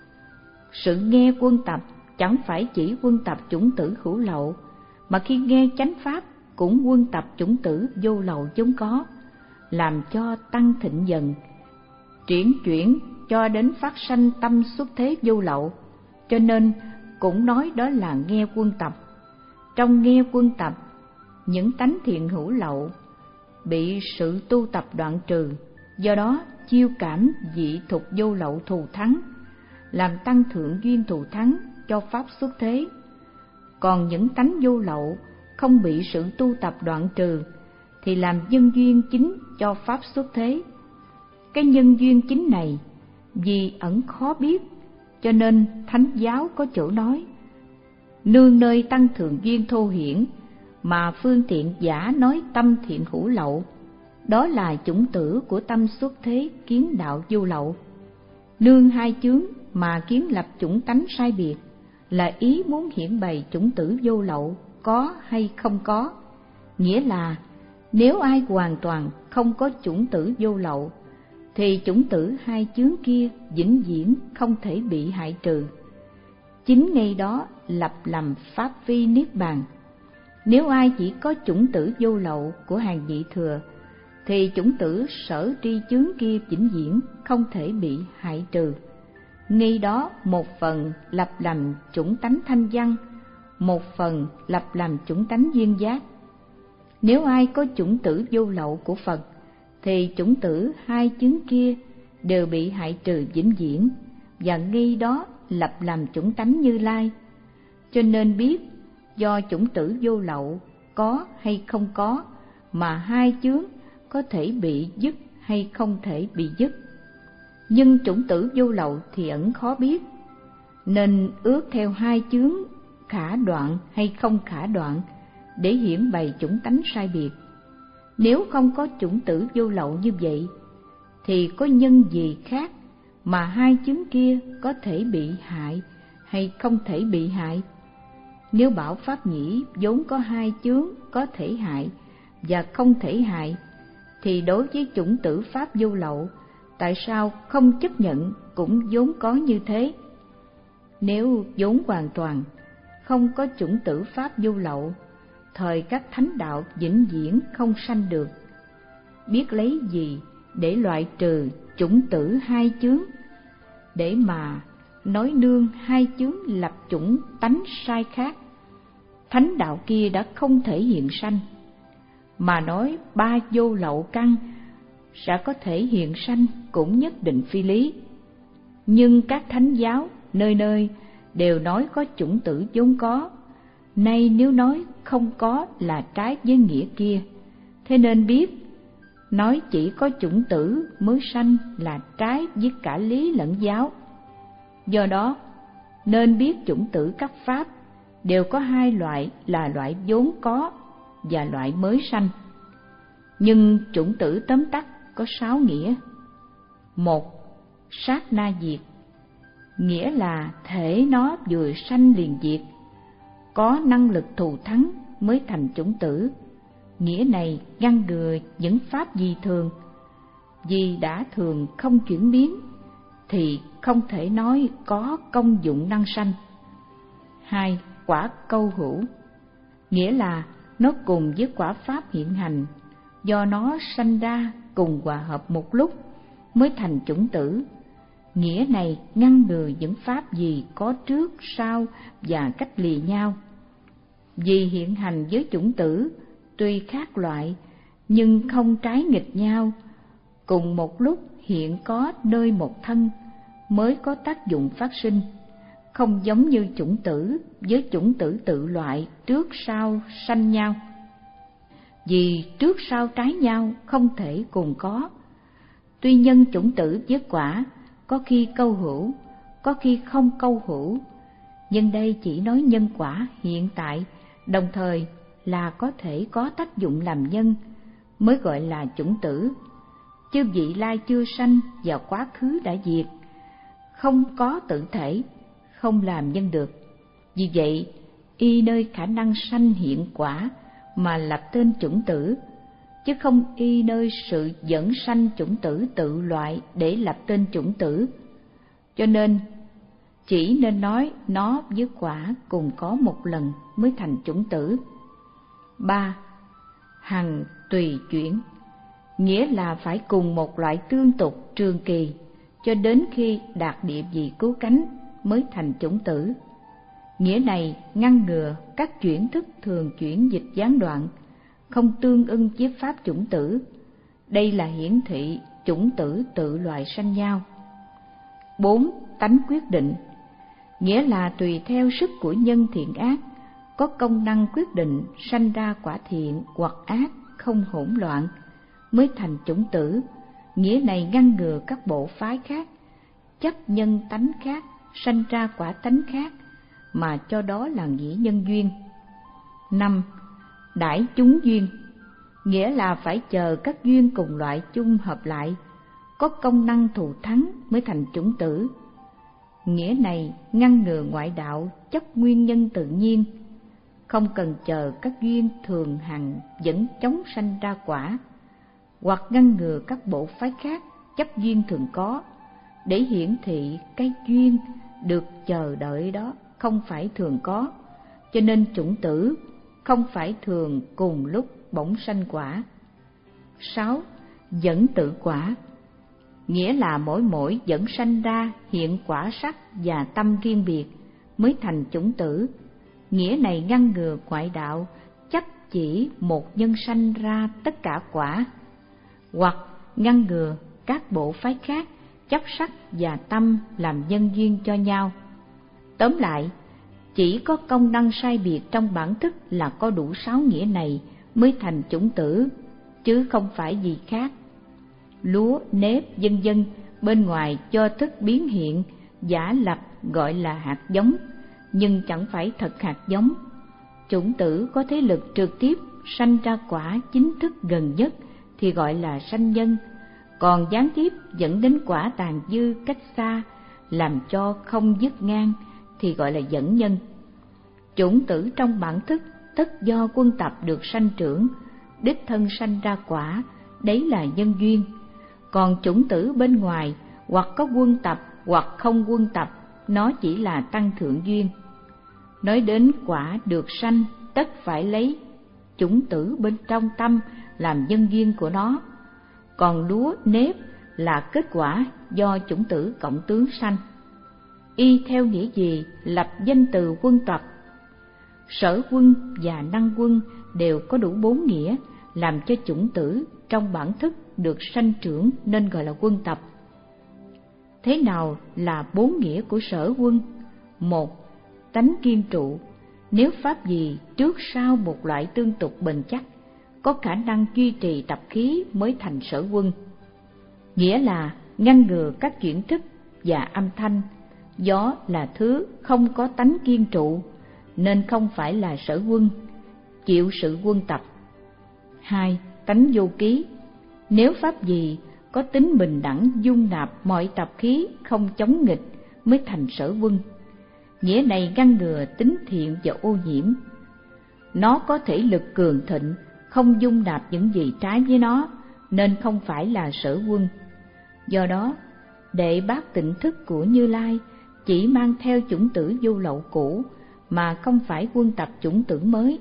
Sự nghe quân tập chẳng phải chỉ quân tập chủng tử hữu lậu, mà khi nghe chánh pháp cũng quân tập chủng tử vô lậu vốn có, làm cho tăng thịnh dần, triển chuyển cho đến phát sanh tâm xuất thế vô lậu. Cho nên cũng nói đó là nghe quân tập. Trong nghe quân tập, những tánh thiện hữu lậu bị sự tu tập đoạn trừ, do đó chiêu cảm dị thục vô lậu thù thắng, làm tăng thượng duyên thù thắng cho pháp xuất thế. Còn những tánh vô lậu không bị sự tu tập đoạn trừ thì làm nhân duyên chính cho pháp xuất thế. Cái nhân duyên chính này vì ẩn khó biết, cho nên thánh giáo có chỗ nói nương nơi tăng thượng duyên thô hiển, mà phương tiện giả nói tâm thiện hữu lậu, đó là chủng tử của tâm xuất thế kiến đạo vô lậu. Nương hai chướng mà kiến lập chủng tánh sai biệt, là ý muốn hiển bày chủng tử vô lậu có hay không có. Nghĩa là nếu ai hoàn toàn không có chủng tử vô lậu, thì chủng tử hai chướng kia vĩnh viễn không thể bị hại trừ. Chính ngay đó lập làm pháp vi niết bàn. Nếu ai chỉ có chủng tử vô lậu của hàng nhị thừa, thì chủng tử sở tri chướng kia vĩnh viễn không thể bị hại trừ. Ngay đó một phần lập làm chủng tánh thanh văn, một phần lập làm chủng tánh duyên giác. Nếu ai có chủng tử vô lậu của Phật, thì chủng tử hai chướng kia đều bị hại trừ vĩnh viễn, và ngay đó lập làm chủng tánh Như Lai. Cho nên biết do chủng tử vô lậu có hay không có mà hai chướng có thể bị dứt hay không thể bị dứt. Nhưng chủng tử vô lậu thì ẩn khó biết, nên ước theo hai chướng khả đoạn hay không khả đoạn để hiển bày chủng tánh sai biệt. Nếu không có chủng tử vô lậu như vậy, thì có nhân gì khác mà hai chướng kia có thể bị hại hay không thể bị hại? Nếu bảo pháp nhĩ vốn có hai chướng có thể hại và không thể hại, thì đối với chủng tử pháp vô lậu, tại sao không chấp nhận cũng vốn có như thế? Nếu vốn hoàn toàn không có chủng tử pháp vô lậu, thời các thánh đạo vĩnh viễn không sanh được, biết lấy gì để loại trừ chủng tử hai chướng, để mà nói nương hai chướng lập chủng tánh sai khác. Thánh đạo kia đã không thể hiện sanh, mà nói ba vô lậu căn sẽ có thể hiện sanh cũng nhất định phi lý. Nhưng các thánh giáo nơi nơi đều nói có chủng tử vốn có, nay nếu nói không có là trái với nghĩa kia. Thế nên biết, nói chỉ có chủng tử mới sanh là trái với cả lý lẫn giáo. Do đó, nên biết chủng tử các pháp đều có hai loại là loại vốn có và loại mới sanh. Nhưng chủng tử tóm tắt có sáu nghĩa. Một, sát na diệt, nghĩa là thể nó vừa sanh liền diệt, có năng lực thù thắng mới thành chủng tử. Nghĩa này ngăn ngừa những pháp dị thường, vì đã thường không chuyển biến thì không thể nói có công dụng năng sanh. Hai, quả câu hữu, nghĩa là nó cùng với quả pháp hiện hành, do nó sanh ra cùng hòa hợp một lúc mới thành chủng tử. Nghĩa này ngăn ngừa những pháp gì có trước, sau và cách lìa nhau. Vì hiện hành với chủng tử tuy khác loại nhưng không trái nghịch nhau, cùng một lúc hiện có nơi một thân mới có tác dụng phát sinh, không giống như chủng tử với chủng tử tự loại trước sau sanh nhau. Vì trước sau trái nhau không thể cùng có. Tuy nhân chủng tử với quả có khi câu hữu, có khi không câu hữu, nhưng đây chỉ nói nhân quả hiện tại, đồng thời là có thể có tác dụng làm nhân, mới gọi là chủng tử. Chứ vị lai chưa sanh và quá khứ đã diệt, không có tự thể, không làm nhân được. Vì vậy, y nơi khả năng sanh hiện quả mà lập tên chủng tử, chứ không y nơi sự dẫn sanh chủng tử tự loại để lập tên chủng tử. Cho nên, chỉ nên nói nó với quả cùng có một lần mới thành chủng tử. Ba, hằng tùy chuyển, nghĩa là phải cùng một loại tương tục trường kỳ cho đến khi đạt địa vị cứu cánh mới thành chủng tử. Nghĩa này ngăn ngừa các chuyển thức thường chuyển dịch gián đoạn, không tương ưng với pháp chủng tử. Đây là hiển thị chủng tử tự loại sanh nhau. Bốn, tánh quyết định, nghĩa là tùy theo sức của nhân thiện ác, có công năng quyết định sanh ra quả thiện hoặc ác không hỗn loạn mới thành chủng tử. Nghĩa này ngăn ngừa các bộ phái khác chấp nhân tánh khác sanh ra quả tánh khác, mà cho đó là nghĩa nhân duyên. Năm, đãi chúng duyên, nghĩa là phải chờ các duyên cùng loại chung hợp lại, có công năng thù thắng mới thành chủng tử. Nghĩa này ngăn ngừa ngoại đạo chấp nguyên nhân tự nhiên, không cần chờ các duyên thường hằng dẫn chóng sanh ra quả, hoặc ngăn ngừa các bộ phái khác chấp duyên thường có, để hiển thị cái duyên được chờ đợi đó không phải thường có, cho nên chủng tử không phải thường cùng lúc bỗng sanh quả. Sáu, dẫn tự quả, nghĩa là mỗi mỗi dẫn sanh ra hiện quả sắc và tâm riêng biệt mới thành chủng tử. Nghĩa này ngăn ngừa ngoại đạo chấp chỉ một nhân sanh ra tất cả quả, hoặc ngăn ngừa các bộ phái khác chấp sắc và tâm làm nhân duyên cho nhau. Tóm lại, chỉ có công năng sai biệt trong bản thức là có đủ sáu nghĩa này mới thành chủng tử, chứ không phải gì khác. Lúa, nếp, vân vân bên ngoài cho thức biến hiện, giả lập gọi là hạt giống, nhưng chẳng phải thật hạt giống. Chủng tử có thế lực trực tiếp sanh ra quả chính thức gần nhất thì gọi là sanh nhân, còn gián tiếp dẫn đến quả tàn dư cách xa, làm cho không dứt ngang thì gọi là dẫn nhân. Chủng tử trong bản thức tất do quân tập được sanh trưởng, đích thân sanh ra quả, đấy là nhân duyên. Còn chủng tử bên ngoài hoặc có quân tập hoặc không quân tập, nó chỉ là tăng thượng duyên. Nói đến quả được sanh, tất phải lấy chủng tử bên trong tâm làm nhân duyên của nó. Còn lúa nếp là kết quả do chủng tử cộng tướng sanh. Y theo nghĩa gì lập danh từ quân tập? Sở quân và năng quân đều có đủ bốn nghĩa, làm cho chủng tử trong bản thức được sanh trưởng nên gọi là quân tập. Thế nào là bốn nghĩa của sở quân? Một, tánh kiên trụ. Nếu pháp gì trước sau một loại tương tục bền chắc, có khả năng duy trì tập khí mới thành sở quân. Nghĩa là ngăn ngừa các chuyển thức và âm thanh. Gió là thứ không có tánh kiên trụ, nên không phải là sở quân, chịu sự quân tập. Hai, tánh vô ký. Nếu pháp gì có tính bình đẳng dung nạp mọi tập khí, không chống nghịch mới thành sở quân. Nghĩa này ngăn ngừa tính thiện và ô nhiễm. Nó có thể lực cường thịnh, không dung nạp những gì trái với nó, nên không phải là sở quân. Do đó, đệ bát tịnh thức của Như Lai chỉ mang theo chủng tử vô lậu cũ, mà không phải quân tập chủng tử mới.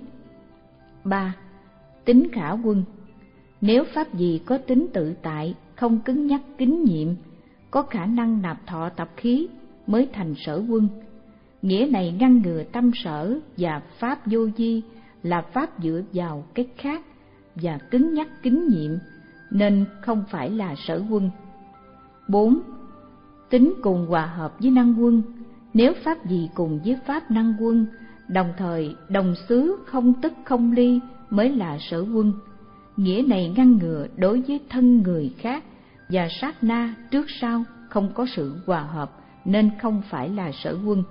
Ba, tính khả quân. Nếu pháp gì có tính tự tại, không cứng nhắc kính nhiệm, có khả năng nạp thọ tập khí mới thành sở quân. Nghĩa này ngăn ngừa tâm sở và pháp vô vi là pháp dựa vào cái khác và cứng nhắc kính nhiệm, nên không phải là sở quân. Bốn, tính cùng hòa hợp với năng quân. Nếu pháp gì cùng với pháp năng quân, đồng thời đồng xứ không tức không ly mới là sở quân. Nghĩa này ngăn ngừa đối với thân người khác và sát na trước sau không có sự hòa hợp, nên không phải là sở quân.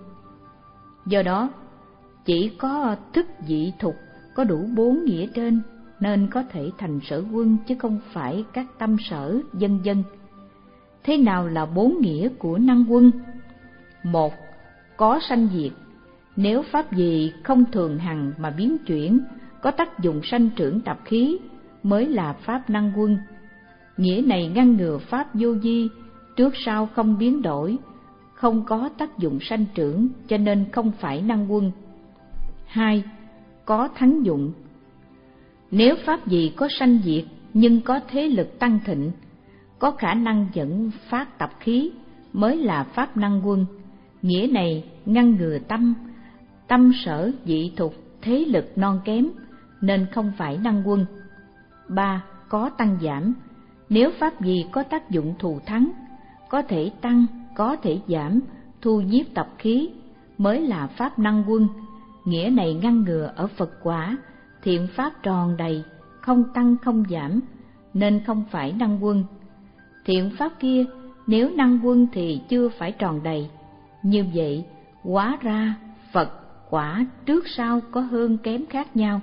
Do đó, chỉ có thức dị thục có đủ bốn nghĩa trên nên có thể thành sở quân, chứ không phải các tâm sở vân vân. Thế nào là bốn nghĩa của năng quân? Một, có sanh diệt. Nếu pháp gì không thường hằng mà biến chuyển, có tác dụng sanh trưởng tập khí mới là pháp năng quân. Nghĩa này ngăn ngừa pháp vô vi trước sau không biến đổi, không có tác dụng sanh trưởng, cho nên không phải năng quân. Hai, có thắng dụng. Nếu pháp gì có sanh diệt nhưng có thế lực tăng thịnh, có khả năng dẫn phát tập khí mới là pháp năng quân. Nghĩa này ngăn ngừa tâm, tâm sở dị thục thế lực non kém, nên không phải năng quân. Ba, có tăng giảm. Nếu pháp gì có tác dụng thù thắng, có thể tăng, có thể giảm, thu nhiếp tập khí mới là pháp năng quân. Nghĩa này ngăn ngừa ở Phật quả, thiện pháp tròn đầy, không tăng không giảm, nên không phải năng quân. Thiện pháp kia nếu năng quân thì chưa phải tròn đầy. Như vậy, hóa ra Phật quả trước sau có hơn kém khác nhau.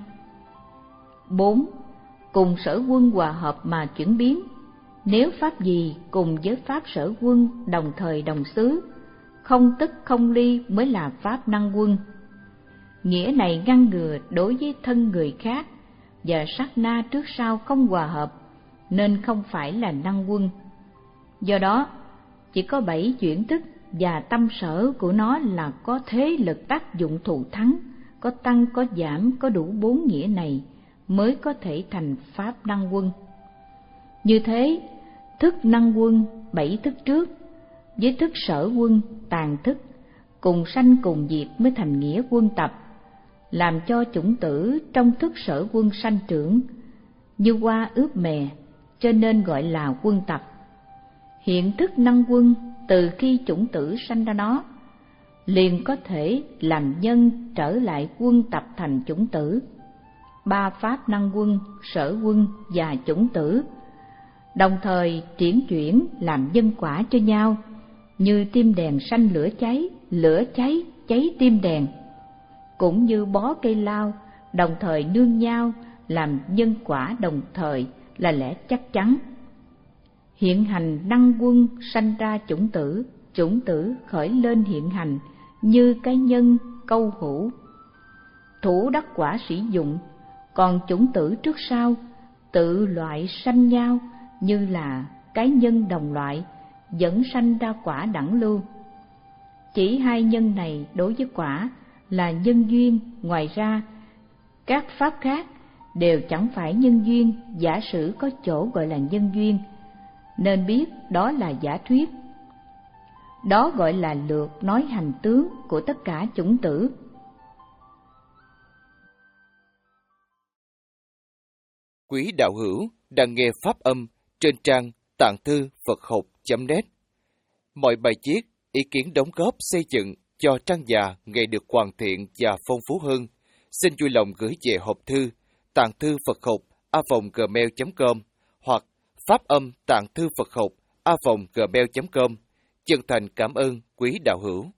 Bốn, cùng sở quân hòa hợp mà chuyển biến. Nếu pháp gì cùng với pháp sở quân đồng thời đồng xứ, không tức không ly mới là pháp năng quân. Nghĩa này ngăn ngừa đối với thân người khác và sát na trước sau không hòa hợp, nên không phải là năng quân. Do đó, chỉ có bảy chuyển thức và tâm sở của nó là có thế lực tác dụng thù thắng, có tăng có giảm, có đủ bốn nghĩa này mới có thể thành pháp năng quân. Như thế, thức năng quân bảy thức trước với thức sở quân tàn thức cùng sanh cùng diệt mới thành nghĩa quân tập, làm cho chủng tử trong thức sở quân sanh trưởng như hoa ướp mè, cho nên gọi là quân tập. Hiện thức năng quân từ khi chủng tử sanh ra nó, liền có thể làm nhân trở lại quân tập thành chủng tử. Ba pháp năng quân, sở quân và chủng tử đồng thời triển chuyển làm nhân quả cho nhau, như tim đèn sanh lửa cháy, lửa cháy cháy tim đèn. Cũng như bó cây lao đồng thời nương nhau làm nhân quả đồng thời là lẽ chắc chắn. Hiện hành năng quân sanh ra chủng tử, chủng tử khởi lên hiện hành như cái nhân câu hữu, thủ đắc quả sử dụng. Còn chủng tử trước sau tự loại sanh nhau như là cái nhân đồng loại, dẫn sanh ra quả đẳng lưu. Chỉ hai nhân này đối với quả là nhân duyên, ngoài ra các pháp khác đều chẳng phải nhân duyên, giả sử có chỗ gọi là nhân duyên, nên biết đó là giả thuyết. Đó gọi là lược nói hành tướng của tất cả chủng tử. Quý đạo hữu đang nghe pháp âm trên trang tạng thư Phật học chấm net. Mọi bài viết, ý kiến đóng góp xây dựng cho trang già ngày được hoàn thiện và phong phú hơn, xin vui lòng gửi về hộp thư tạng thư Phật học a vòng gmail chấm com hoặc pháp âm tạng thư Phật học a vòng gmail chấm com. Chân thành cảm ơn quý đạo hữu.